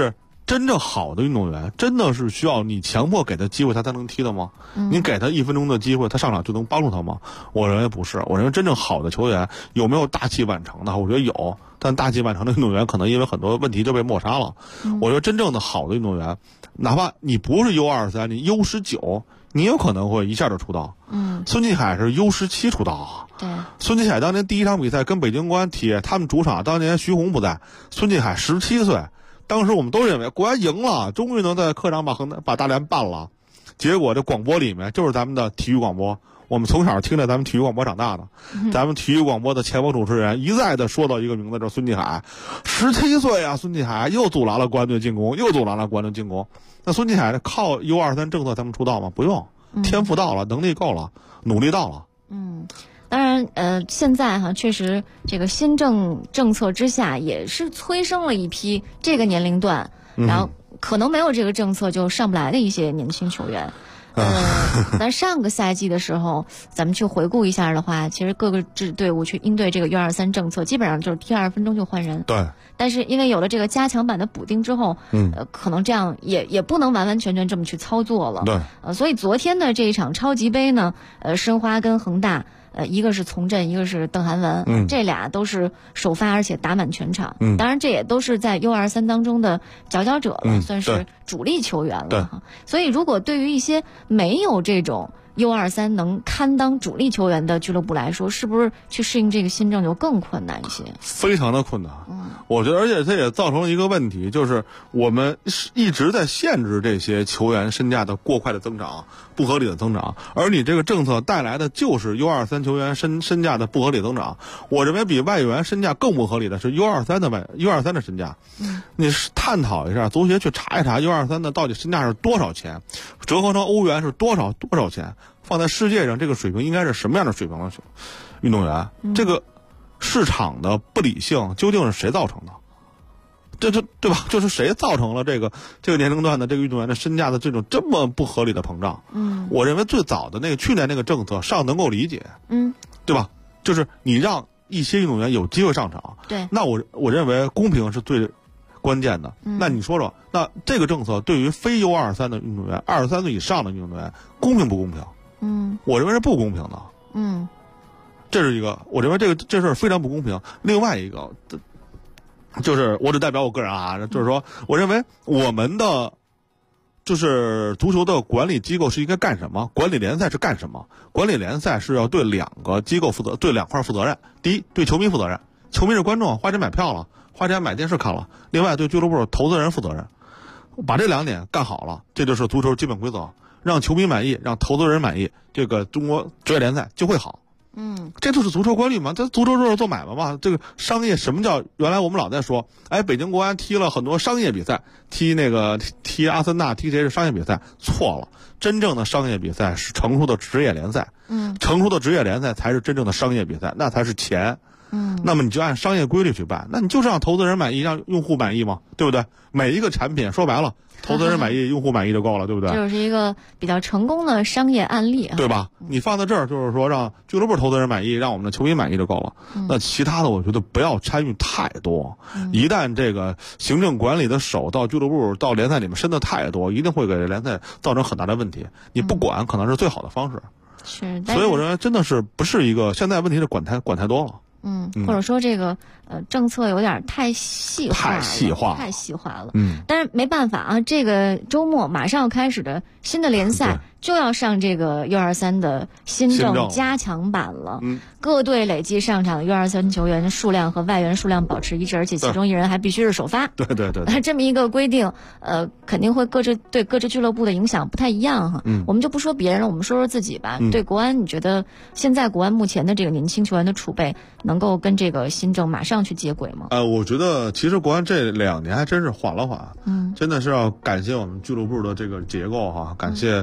真正好的运动员，真的是需要你强迫给他机会他才能踢的吗？你给他1分钟的机会，他上场就能帮助他吗？我认为不是。我认为真正好的球员有没有大器晚成的？我觉得有，但大器晚成的运动员可能因为很多问题就被抹杀了。我觉得真正的好的运动员，哪怕你不是 U23， 你 U19， 你有可能会一下就出道。孙继海是 U17 出道啊。 对， 孙继海当年第一场比赛跟北京国安踢，他们主场当年徐宏不在，孙继海17岁。当时我们都认为国安赢了，终于能在客场把大连办了。结果这广播里面就是咱们的体育广播，我们从小听着咱们体育广播长大的，咱们体育广播的前锋主持人一再的说到一个名字，就是孙继海，17岁啊，孙继海又阻拦了国安队进攻，那孙继海靠 U23 政策才能出道吗？不用，天赋到了，能力够了，努力到了。 当然，现在确实这个新政策之下，也是催生了一批这个年龄段，然后可能没有这个政策就上不来的一些年轻球员。但上个赛季的时候，咱们去回顾一下的话，其实各个支队伍去应对这个 U23 政策，基本上就是踢2分钟就换人。 对。 但是因为有了这个加强版的补丁之后，可能这样也不能完完全全这么去操作了。 对。 所以昨天的这一场超级杯呢，申花跟恒大。一个是从振，一个是邓涵文，这俩都是首发，而且打满全场。当然这也都是在 U23 当中的佼佼者了，算是主力球员了。所以如果对于一些没有这种U23 能堪当主力球员的俱乐部来说，是不是去适应这个新政就更困难一些？ 非常的困难。我觉得，而且这也造成了一个问题，就是我们一直在限制这些球员身价的过快的增长、不合理的增长，而你这个政策带来的就是 U23 球员身价的不合理增长。我认为比外援身价更不合理的是 U23 的身价。你探讨一下，足协去查一查 U23 的到底身价是多少钱，折合成欧元是多少钱，放在世界上这个水平应该是什么样的水平的运动员？这个市场的不理性究竟是谁造成的？对吧？就是谁造成了这个年龄段的这个运动员的身价的这么不合理的膨胀？我认为最早的去年那个政策尚能够理解，对吧？就是你让一些运动员有机会上场， 对， 那我认为公平是最关键的。那你说说，那这个政策对于非 U23 的运动员，23岁以上的运动员公平不公平？我认为是不公平的。这是一个，我认为这事非常不公平。另外一个，就是我只代表我个人啊，就是说，我认为我们的就是足球的管理机构是应该干什么？管理联赛是干什么？管理联赛是要对2个机构负责，对2块负责任。第一，对球迷负责任，球迷是观众，花钱买票了，花钱买电视看了。另外，对俱乐部投资人负责任，把这2点干好了，这就是足球基本规则。让球迷满意，让投资人满意，这个中国职业联赛就会好。这就是足球管理嘛，这足球就是做买卖嘛。这个商业，什么叫原来我们老在说，北京国安踢了很多商业比赛，踢阿森纳，踢谁是商业比赛？错了，真正的商业比赛是成熟的职业联赛。成熟的职业联赛才是真正的商业比赛，那才是钱。那么你就按商业规律去办，那你就是让投资人满意，让用户满意嘛，对不对？每一个产品说白了，投资人满意，用户满意就够了，对不对？ 这就是一个比较成功的商业案例， 对吧？你放在这儿就是说让俱乐部投资人满意，让我们的球迷满意就够了。那其他的我觉得不要参与太多。一旦这个行政管理的手到俱乐部到联赛里面伸的太多，一定会给联赛造成很大的问题。你不管可能是最好的方式。所以我认为真的是不是一个，现在问题是管太多了。 或者说这个政策有点太细化了。但是没办法啊，这个周末马上要开始的新的联赛就要上这个 U23 的新政加强版了。各队累计上场的 U23 球员的数量和外援数量保持一致，而且其中一人还必须是首发。 对。 这么一个规定，肯定会对各支俱乐部的影响不太一样哈。我们就不说别人了，我们说说自己吧。对国安，你觉得现在国安目前的这个年轻球员的储备能够跟这个新政马上去接轨吗？ 我觉得其实国安这2年还真是缓了缓。真的是要感谢我们俱乐部的这个结构哈，感谢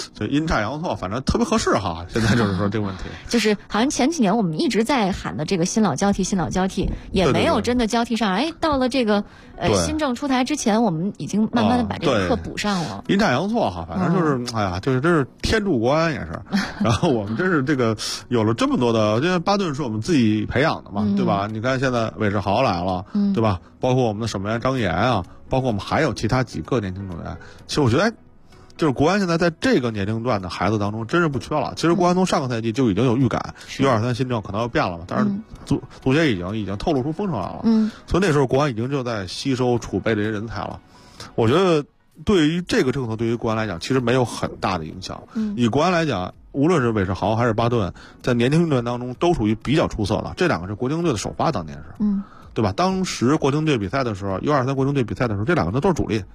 这阴差阳错，反正特别合适哈。现在就是说这个问题， 就是好像前几年我们一直在喊的这个新老交替，新老交替也没有真的交替上。哎，到了这个新政出台之前，我们已经慢慢的把这个课补上了。 阴差阳错哈，反正就是哎呀，就是这是天助国安也是。然后我们真是这个有了这么多的，因为巴顿是我们自己培养的嘛，对吧？你看现在韦世豪来了，对吧？包括我们的守门员张岩啊，包括我们还有其他几个年轻球员。其实我觉得，就是国安现在在这个年龄段的孩子当中真是不缺了。其实国安从上个赛季就已经有预感，123新政可能要变了嘛，但是足协已经透露出风声来了。所以那时候国安已经就在吸收储备这些人才了。我觉得对于这个政策，对于国安来讲，其实没有很大的影响。以国安来讲，无论是韦世豪还是巴顿，在年轻运动员当中都属于比较出色的。这两个是国青队的首发，当年是，对吧？当时国青队比赛的时候，123国青队比赛的时候，这两个都是主力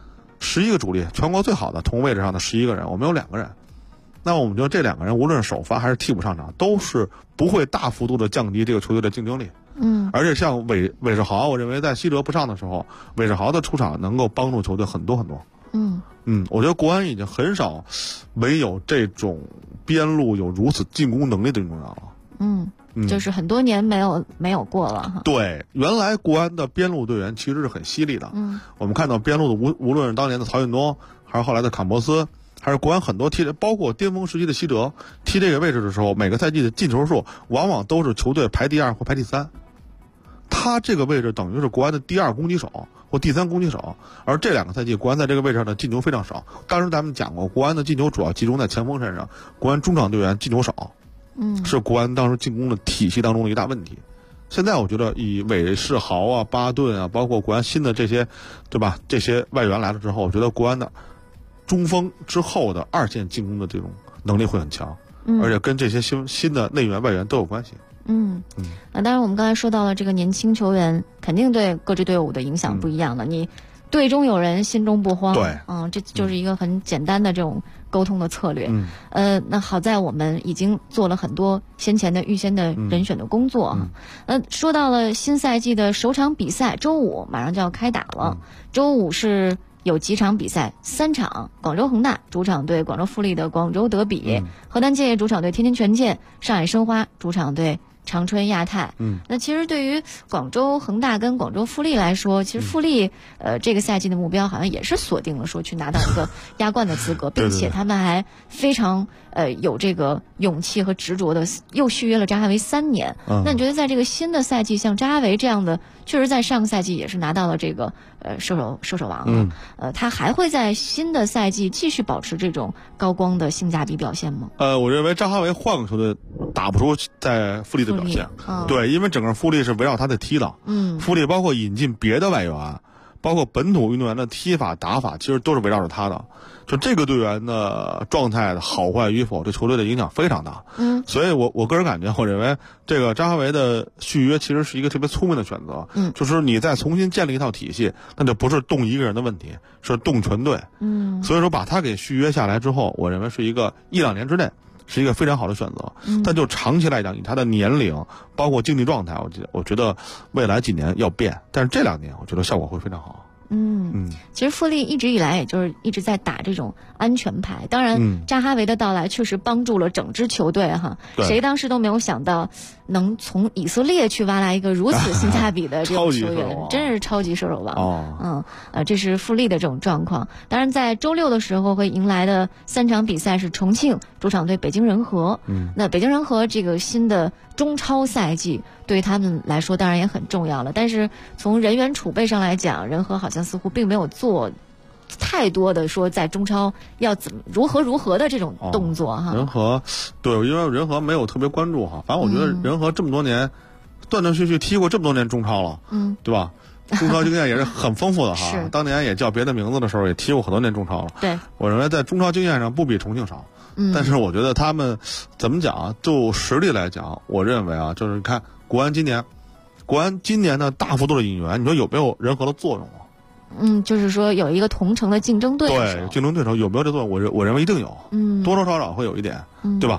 ，11个主力，全国最好的同位置上的11个人，我们有2个人。那我们觉得这2个人，无论是首发还是替补上场，都是不会大幅度的降低这个球队的竞争力。而且像韦世豪，我认为在西哲不上的时候，韦世豪的出场能够帮助球队很多很多。我觉得国安已经很少没有这种边路有如此进攻能力的运动员了。 就是很多年没有过了哈。 对，原来国安的边路队员其实是很犀利的。我们看到边路的无论是当年的曹运东，还是后来的坎波斯，还是国安很多踢，包括巅峰时期的西哲，踢这个位置的时候，每个赛季的进球数往往都是球队排第2或排第3。他这个位置等于是国安的第2攻击手或第3攻击手，而这2个赛季国安在这个位置上的进球非常少。当时咱们讲过，国安的进球主要集中在前锋身上，国安中场队员进球少，是国安当时进攻的体系当中的一大问题。现在我觉得以韦世豪啊、巴顿啊，包括国安新的这些，对吧？这些外援来了之后，我觉得国安的中锋之后的2线进攻的这种能力会很强，而且跟这些新的内援外援都有关系。 当然我们刚才说到了这个年轻球员肯定对各支队伍的影响不一样的，你队中有人心中不慌， 对， 这就是一个很简单的这种沟通的策略。那好在我们已经做了很多先前的预先的人选的工作。说到了新赛季的首场比赛，周五马上就要开打了。周五是有几场比赛，3场，广州恒大主场对广州富力的广州德比，河南建业主场对天津权健，上海申花主场对长春亚泰。那其实对于广州恒大跟广州富力来说，其实富力这个赛季的目标好像也是锁定了说去拿到一个亚冠的资格，并且他们还非常有这个勇气和执着的又续约了扎哈维3年。那你觉得在这个新的赛季，像扎哈维这样的，确实在上个赛季也是拿到了这个射手王，他还会在新的赛季继续保持这种高光的性价比表现吗？ 我认为扎哈维换个球队打不出在富力的表现。对，因为整个富力是围绕他在踢的。富力包括引进别的外援，包括本土运动员的踢法打法，其实都是围绕着他的。就这个队员的状态的好坏与否，对球队的影响非常大。所以我个人感觉，我认为这个扎哈维的续约其实是一个特别聪明的选择。就是你再重新建立一套体系，那就不是动一个人的问题，是动全队。所以说把他给续约下来之后，我认为是一个1-2年之内是一个非常好的选择。但就长期来讲，以他的年龄包括竞技状态，我觉得未来几年要变，但是这2年我觉得效果会非常好。 其实富力一直以来也就是一直在打这种安全牌，当然扎哈维的到来确实帮助了整支球队哈。谁当时都没有想到能从以色列去挖来一个如此性价比的这种球员，真是超级射手王。这是富力的这种状况。当然在周6的时候会迎来的3场比赛是重庆主场对北京人和。那北京人和这个新的中超赛季对他们来说当然也很重要了，但是从人员储备上来讲，人和好像似乎并没有做太多的说在中超要怎么如何的这种动作哈。 人和对，因为人和没有特别关注哈，反正我觉得人和这么多年断断续续踢过这么多年中超了，对吧？中超经验也是很丰富的哈。当年也叫别的名字的时候也踢过很多年中超了。 对， 我认为在中超经验上不比重庆少。但是我觉得他们怎么讲啊？就实力来讲，我认为啊，就是看国安今年的大幅度的引援，你说有没有人和的作用啊？ 就是说有一个同城的竞争对手。 对，竞争对手有没有这作用？我认为一定有，多多少少会有一点，对吧？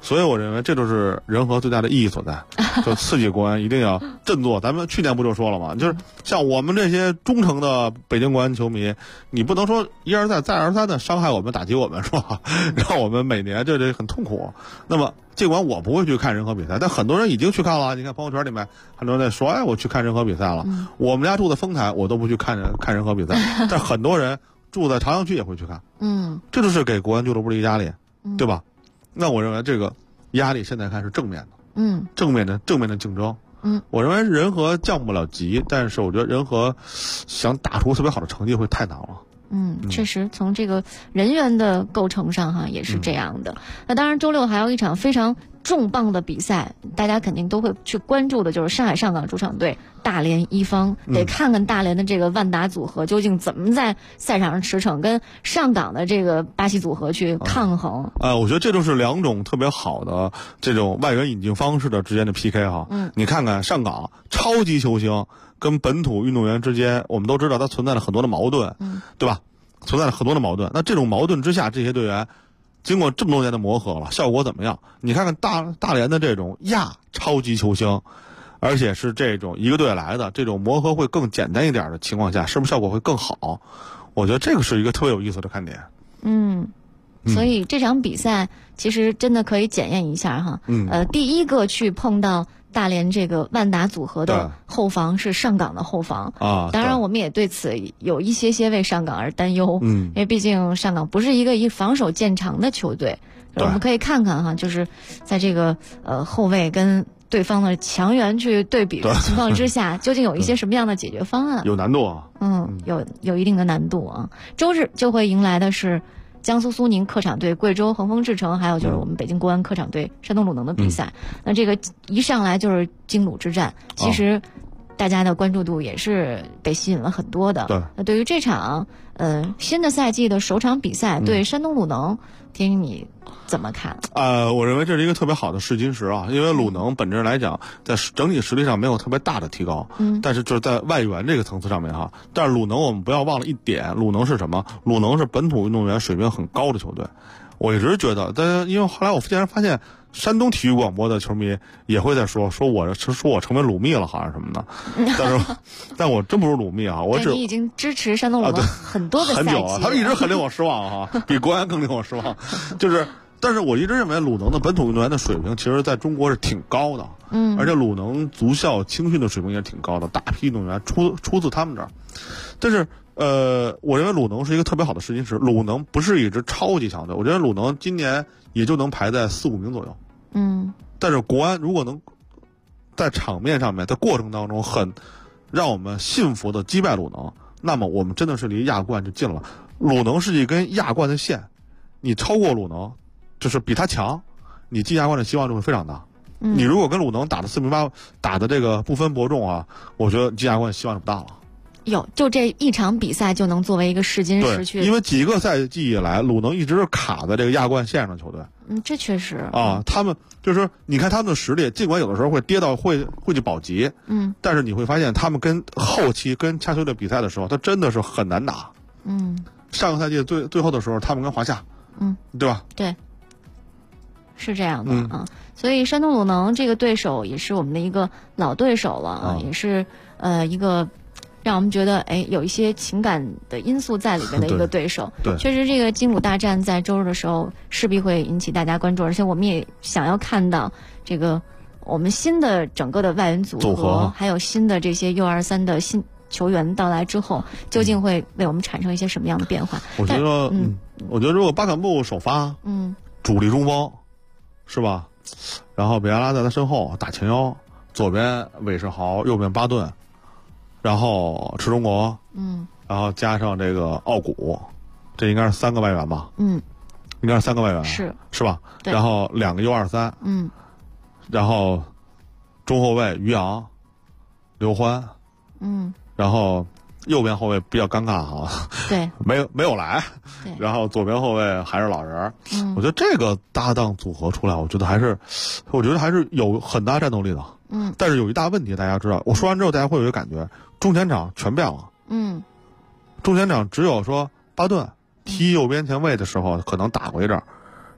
所以我认为这就是人和最大的意义所在，就刺激国安一定要振作。咱们去年不就说了吗？就是像我们这些忠诚的北京国安球迷，你不能说一而再再而三的伤害我们、打击我们，是吧？让我们每年这很痛苦。那么尽管我不会去看任何比赛，但很多人已经去看了。你看朋友圈里面很多人在说，哎，我去看任何比赛了。我们家住在丰台，我都不去看任何比赛，但很多人住在朝阳区也会去看。这就是给国安俱乐部的一个压力，对吧？那我认为这个压力现在看是正面的，正面的竞争。我认为人和降不了级，但是我觉得人和想打出特别好的成绩会太难了。 确实，从这个人员的构成上哈也是这样的。那当然，周六还有一场非常重磅的比赛，大家肯定都会去关注的，就是上海上港主场对大连一方。得看看大连的这个万达组合究竟怎么在赛场上驰骋，跟上港的这个巴西组合去抗衡。 我觉得这就是两种特别好的这种外援引进方式的之间的 PK 哈。你看看上港超级球星跟本土运动员之间，我们都知道它存在了很多的矛盾，对吧？存在了很多的矛盾。那这种矛盾之下，这些队员经过这么多年的磨合了，效果怎么样？你看看大连的这种亚超级球星，而且是这种一个队来的，这种磨合会更简单一点的情况下，是不是效果会更好？我觉得这个是一个特别有意思的看点。 所以这场比赛其实真的可以检验一下哈。第一个去碰到大连这个万达组合的后防是上港的后防啊。当然，我们也对此有一些为上港而担忧。因为毕竟上港不是一个以防守见长的球队。我们可以看看哈，就是在这个后卫跟对方的强援去对比的情况之下，究竟有一些什么样的解决方案？ 有难度啊。 有一定的难度啊。周日就会迎来的是江苏苏宁客场对贵州恒丰智诚，还有就是我们北京国安客场对山东鲁能的比赛。那这个一上来就是京鲁之战，其实大家的关注度也是被吸引了很多的。那对于这场新的赛季的首场比赛对山东鲁能，听你怎么看？ 我认为这是一个特别好的试金石啊，因为鲁能本质来讲，在整体实力上没有特别大的提高，但是就是在外援这个层次上面哈。但是鲁能我们不要忘了一点，鲁能是什么？鲁能是本土运动员水平很高的球队。我一直觉得，但因为后来我竟然发现，山东体育广播的球迷也会在说我成为鲁密了，好像什么的。但我真不是鲁密啊， 你已经支持山东鲁能很多个赛季很久啊，他们一直很令我失望哈，比国安更令我失望。但是我一直认为鲁能的本土运动员的水平，其实在中国是挺高的。而且鲁能足校青训的水平也挺高的，大批运动员出自他们这儿。但是我认为鲁能是一个特别好的试金石。鲁能不是一支超级强队，我觉得鲁能今年也就能排在4、5名左右。但是国安如果能在场面上面，在过程当中很让我们信服的击败鲁能，那么我们真的是离亚冠就近了。鲁能是一根亚冠的线，你超过鲁能，就是比他强，你进亚冠的希望就会非常大。你如果跟鲁能打的4比8，打的这个不分伯仲啊，我觉得进亚冠希望就不大了。 就这一场比赛就能作为一个试金石去， 因为几个赛季以来，鲁能一直是卡在这个亚冠线上的球队。 这确实啊，他们就是说，你看他们的实力，尽管有的时候会跌到会去保级，但是你会发现他们跟后期跟其他球队比赛的时候，他真的是很难打。上个赛季最后的时候，他们跟华夏，对吧？ 对，是这样的啊。所以山东鲁能这个对手也是我们的一个老对手了啊，也是一个让我们觉得有一些情感的因素在里面的一个对手。确实这个京鲁大战在周日的时候势必会引起大家关注，而且我们也想要看到这个我们新的整个的外援组合，还有新的这些U23的新球员到来之后，究竟会为我们产生一些什么样的变化？ 我觉得如果巴坎布首发，主力中锋是吧？然后比亚拉在他身后打前腰，左边韦世豪，右边巴顿，然后池中国，然后加上这个奥古，这应该是3个外援吧？应该是3个外援，是吧？然后2个U23，然后中后卫于洋、刘欢，然后右边后卫比较尴尬哈， 对， 没有来，然后左边后卫还是老人。我觉得这个搭档组合出来，我觉得还是有很大战斗力的。但是有一大问题，大家知道，我说完之后，大家会有一个感觉，中前场全变了。中前场只有说巴顿踢右边前卫的时候可能打过一阵，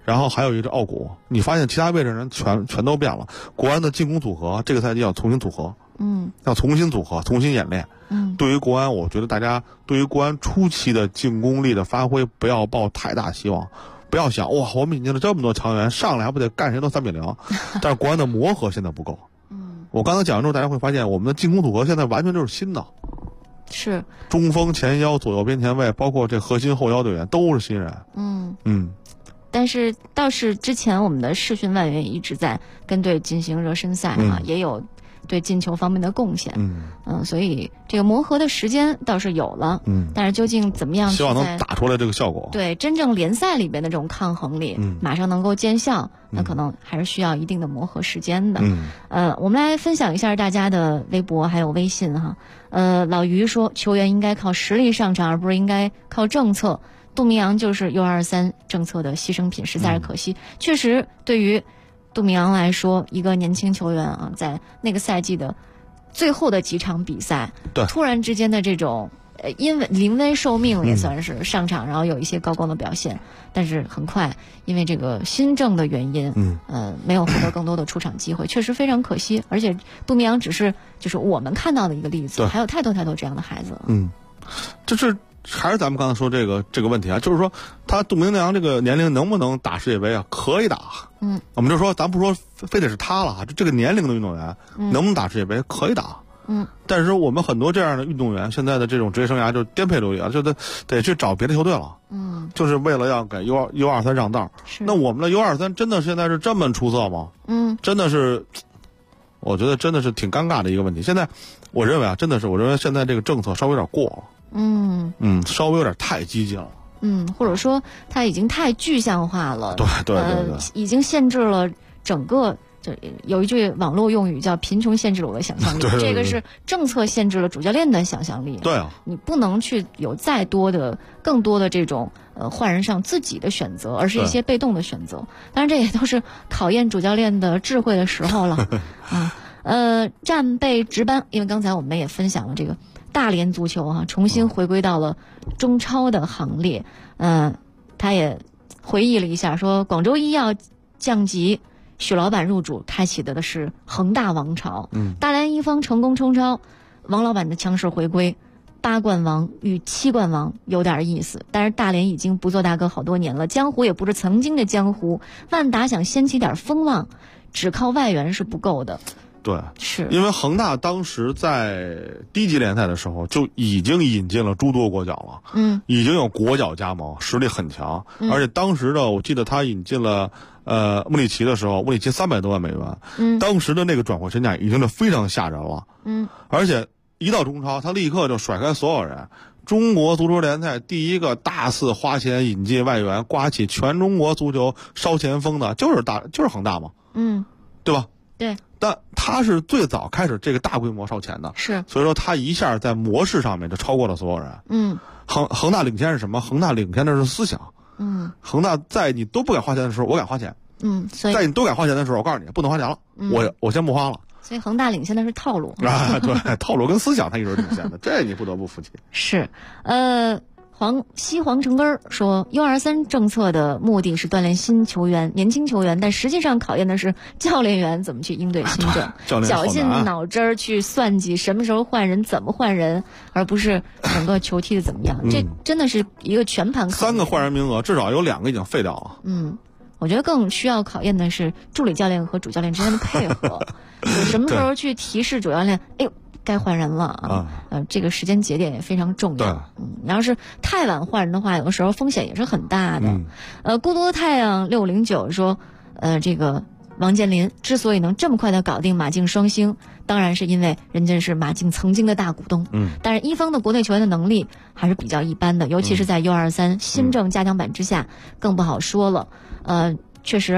然后还有一个奥古，你发现其他位置人全都变了。国安的进攻组合这个赛季要重新组合，要重新组合，重新演练。对于国安，我觉得大家对于国安初期的进攻力的发挥不要抱太大希望，不要想哇，我们引进了这么多强援，上来还不得干谁都3-0，但是国安的磨合现在不够。我刚才讲完之后，大家会发现我们的进攻组合现在完全就是新的， 是中锋、前腰、左右边前卫，包括这核心后腰队员都是新人。 但是倒是之前我们的世训外援一直在跟队进行热身赛也有对进球方面的贡献。所以这个磨合的时间倒是有了。但是究竟怎么样， 希望能打出来这个效果。 对，真正联赛里边的这种抗衡力，马上能够见效，那可能还是需要一定的磨合时间的。我们来分享一下大家的微博还有微信哈。老于说，球员应该靠实力上场，而不是应该靠政策。杜明阳就是 U23 政策的牺牲品，实在是可惜。确实，对于杜明阳来说，一个年轻球员啊，在那个赛季的最后的几场比赛，突然之间的这种因为临危受命也算是上场，然后有一些高光的表现，但是很快因为这个新政的原因，没有获得更多的出场机会，确实非常可惜。而且杜明阳只是就是我们看到的一个例子，还有太多这样的孩子。 这是还是咱们刚才说这个问题啊，就是说他杜明阳这个年龄能不能打世界杯啊？可以打。我们就说咱不说非得是他了哈，这个年龄的运动员能不能打世界杯？可以打。但是我们很多这样的运动员，现在的这种职业生涯就颠沛流离啊，就得去找别的球队了。就是为了要给 U23 让道。那我们的 U23 真的现在是这么出色吗？真的是，我觉得真的是挺尴尬的一个问题。现在我认为啊，真的是我认为现在这个政策稍微有点过了。稍微有点太激进了。 或者说它已经太具象化了。 对， 已经限制了整个。就有一句网络用语叫贫穷限制了我的想象力。这个是政策限制了主教练的想象力。 对啊， 你不能去有更多的这种换人上自己的选择，而是一些被动的选择。当然这也都是考验主教练的智慧的时候了。战备值班，因为刚才我们也分享了这个大连足球重新回归到了中超的行列。他也回忆了一下，说广州医药降级，许老板入主，开启的是恒大王朝。大连一方成功冲超，王老板的强势回归，8冠王与7冠王有点意思。但是大连已经不做大哥好多年了，江湖也不是曾经的江湖，万达想掀起点风浪，只靠外援是不够的。 对， 是因为恒大当时在低级联赛的时候就已经引进了诸多国脚了，已经有国脚加盟，实力很强。而且当时的我记得他引进了穆里奇的时候，穆里奇300多万美元，当时的那个转会身价已经是非常吓人了。而且一到中超，他立刻就甩开所有人。中国足球联赛第一个大肆花钱引进外援，刮起全中国足球烧钱风的就是恒大嘛，对吧？ 对。 但他是最早开始这个大规模烧钱的， 是， 所以说他一下在模式上面就超过了所有人。恒大领先是什么？恒大领先的是思想。恒大在你都不敢花钱的时候，我敢花钱。 所以在你都敢花钱的时候，我告诉你不能花钱了，我先不花了。 所以恒大领先的是套路对，套路跟思想他一直领先的，这你不得不服气。 是，西黄城根儿说 U23 政策的目的是锻炼新球员、年轻球员，但实际上考验的是教练员怎么去应对新政，绞尽脑汁儿去算计什么时候换人、怎么换人，而不是整个球踢的怎么样。这真的是一个全盘考验。 3个换人名额，至少有2个已经废掉了。 我觉得更需要考验的是助理教练和主教练之间的配合，什么时候去提示主教练，哎呦该换人了啊！这个时间节点也非常重要。你要是太晚换人的话，有的时候风险也是很大的。孤独的太阳609说，这个王健林之所以能这么快的搞定马竞双星，当然是因为人家是马竞曾经的大股东。但是一方的国内球员的能力还是比较一般的，尤其是在 U23 新政加强版之下，更不好说了。确实哈，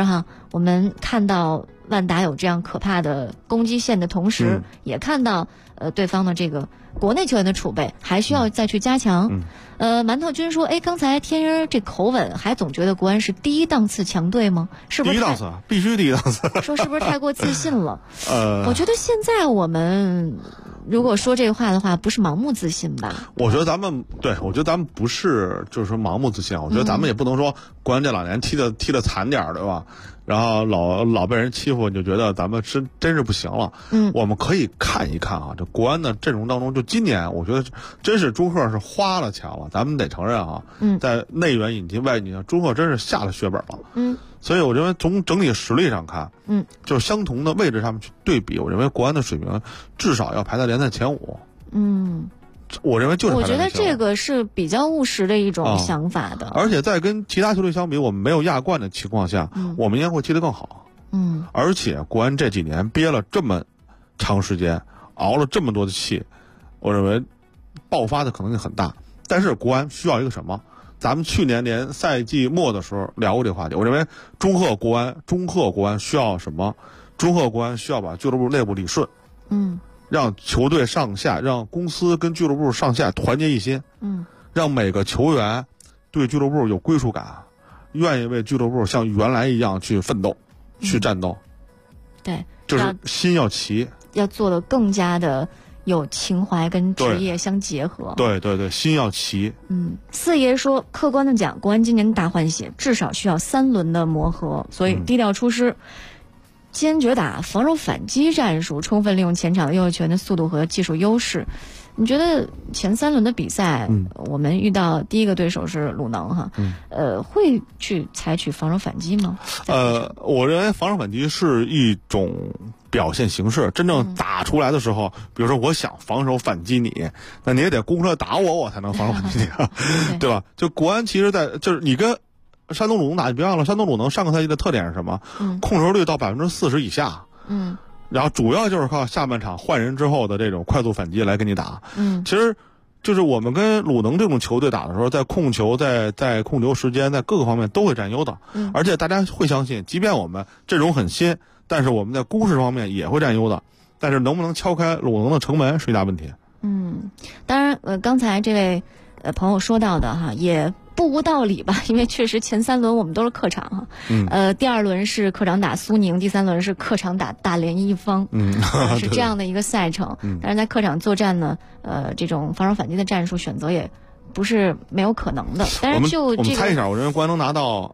我们看到万达有这样可怕的攻击线的同时，也看到对方的这个国内球员的储备还需要再去加强。馒头君说，刚才天一这口吻还总觉得国安是第一档次强队吗？是不是第一档次？必须第一档次。 说是不是太过自信了？我觉得现在我们如果说这个话的话，不是盲目自信吧？ 我觉得咱们不是就是说盲目自信，我觉得咱们也不能说国安这2年踢的惨点，对吧？然后老被人欺负，你就觉得咱们真是不行了。我们可以看一看啊，这国安的阵容当中，就今年我觉得真是中赫是花了钱了，咱们得承认啊。在内援引进外引进，中赫真是下了血本了。所以我认为从整体实力上看，就是相同的位置上面去对比，我认为国安的水平至少要排在联赛前5。我认为就是我觉得这个是比较务实的一种想法的。 而且在跟其他球队相比，我们没有亚冠的情况下，我们应该会踢得更好。而且国安这几年憋了这么长时间，熬了这么多的气，我认为爆发的可能性很大。但是国安需要一个什么？咱们去年连赛季末的时候聊过这个话题。我认为中赫国安需要什么？中赫国安需要把俱乐部内部理顺。让球队上下，让公司跟俱乐部上下团结一心。让每个球员对俱乐部有归属感，愿意为俱乐部像原来一样去奋斗，去战斗。 对， 就是心要齐， 要做得更加的有情怀跟职业相结合。 对，心要齐。 四爷说，客观的讲，国安今年大换血，至少需要3轮的磨合，所以低调出师。坚决打防守反击战术，充分利用前场的优秀球员的速度和技术优势。你觉得前3轮的比赛，我们遇到第一个对手是鲁能哈，会去采取防守反击吗？ 我认为防守反击是一种表现形式，真正打出来的时候，比如说我想防守反击你，那你也得攻出来打我才能防守反击你，对吧？就国安其实就是你跟山东鲁能打，你别忘了山东鲁能上个赛季的特点是什么？控球率到40%以下。然后主要就是靠下半场换人之后的这种快速反击来跟你打。其实就是我们跟鲁能这种球队打的时候，在控球、在控球时间、在各个方面都会占优的。而且大家会相信，即便我们阵容很新，但是我们在攻势方面也会占优的。但是能不能敲开鲁能的城门是一大问题。 当然，刚才这位朋友说到的哈，也不无道理吧，因为确实前3轮我们都是客场哈，第2轮是客场打苏宁，第3轮是客场打大连一方，是这样的一个赛程。但是在客场作战呢，这种防守反击的战术选择也不是没有可能的。但是就我们猜一下，我认为国安能拿到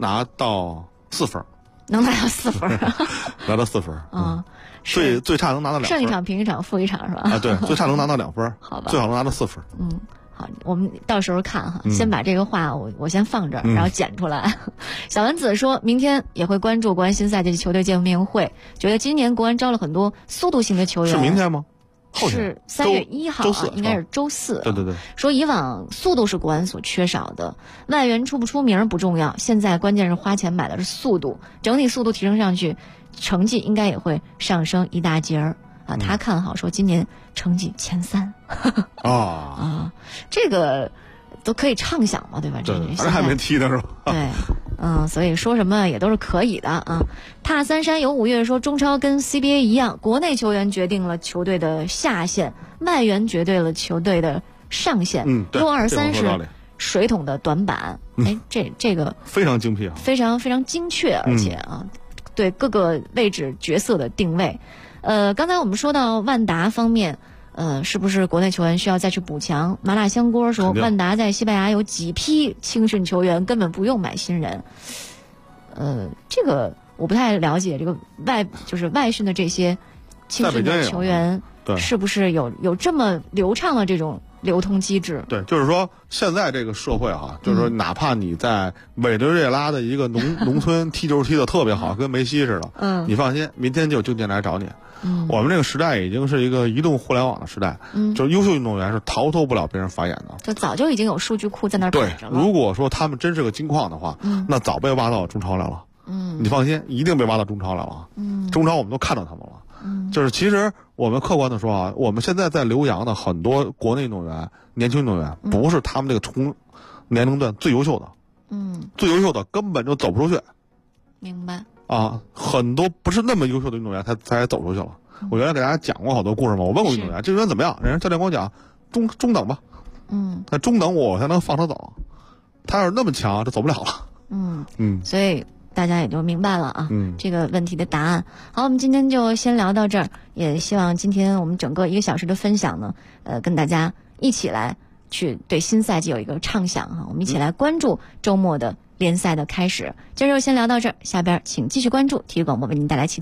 4分， 能拿到4分， 拿到4分最差能拿到2分， 胜一场平一场负一场是吧？ 对，最差能拿到2分， 好吧， 最好能拿到4分。 好，我们到时候看哈，先把这个话我先放这儿，然后剪出来。小丸子说明天也会关注国安新赛季的球队见面会，觉得今年国安招了很多速度型的球员。 是明天吗？ 是3月1号啊，应该是周4。 对。 说以往速度是国安所缺少的，外援出不出名不重要，现在关键是花钱买的是速度，整体速度提升上去，成绩应该也会上升一大截儿。他看好说今年成绩前3。这个都可以畅想嘛，对吧？这反正还没踢呢是吧？ 对，所以说什么也都是可以的啊。踏三山有5月说，中超跟 CBA 一样，国内球员决定了球队的下限，外援决定了球队的上限。U23是水桶的短板。这个非常精辟啊， 非常非常精确，而且对各个位置角色的定位。刚才我们说到万达方面，是不是国内球员需要再去补强？麻辣香锅说，万达在西班牙有几批青训球员，根本不用买新人。这个我不太了解，这个外训的这些青训的球员，是不是有这么流畅的这种流通机制？ 对，就是说现在这个社会就是说哪怕你在委内瑞拉的一个农村踢球踢得特别好，跟梅西似的，你放心，明天就有经纪人来找你。我们这个时代已经是一个移动互联网的时代，就是优秀运动员是逃脱不了别人法眼的， 就早就已经有数据库在那儿摆着了。 如果说他们真是个金矿的话，那早被挖到中超来了。你放心，一定被挖到中超来了。中超我们都看到他们了。就是其实我们客观的说我们现在在留洋的很多国内运动员、年轻运动员，不是他们这个同年龄段最优秀的，最优秀的根本就走不出去。 明白。 啊，很多不是那么优秀的运动员，他才走出去了。我原来给大家讲过好多故事嘛，我问过运动员这个人怎么样，人家教练跟我讲中等吧，他中等我才能放他走，他要是那么强，这走不了了。 所以大家也就明白了啊，这个问题的答案。好，我们今天就先聊到这儿，也希望今天我们整个1个小时的分享呢，跟大家一起来去对新赛季有一个畅想哈，我们一起来关注周末的联赛的开始。今儿就先聊到这儿，下边请继续关注体育广播为您带来其他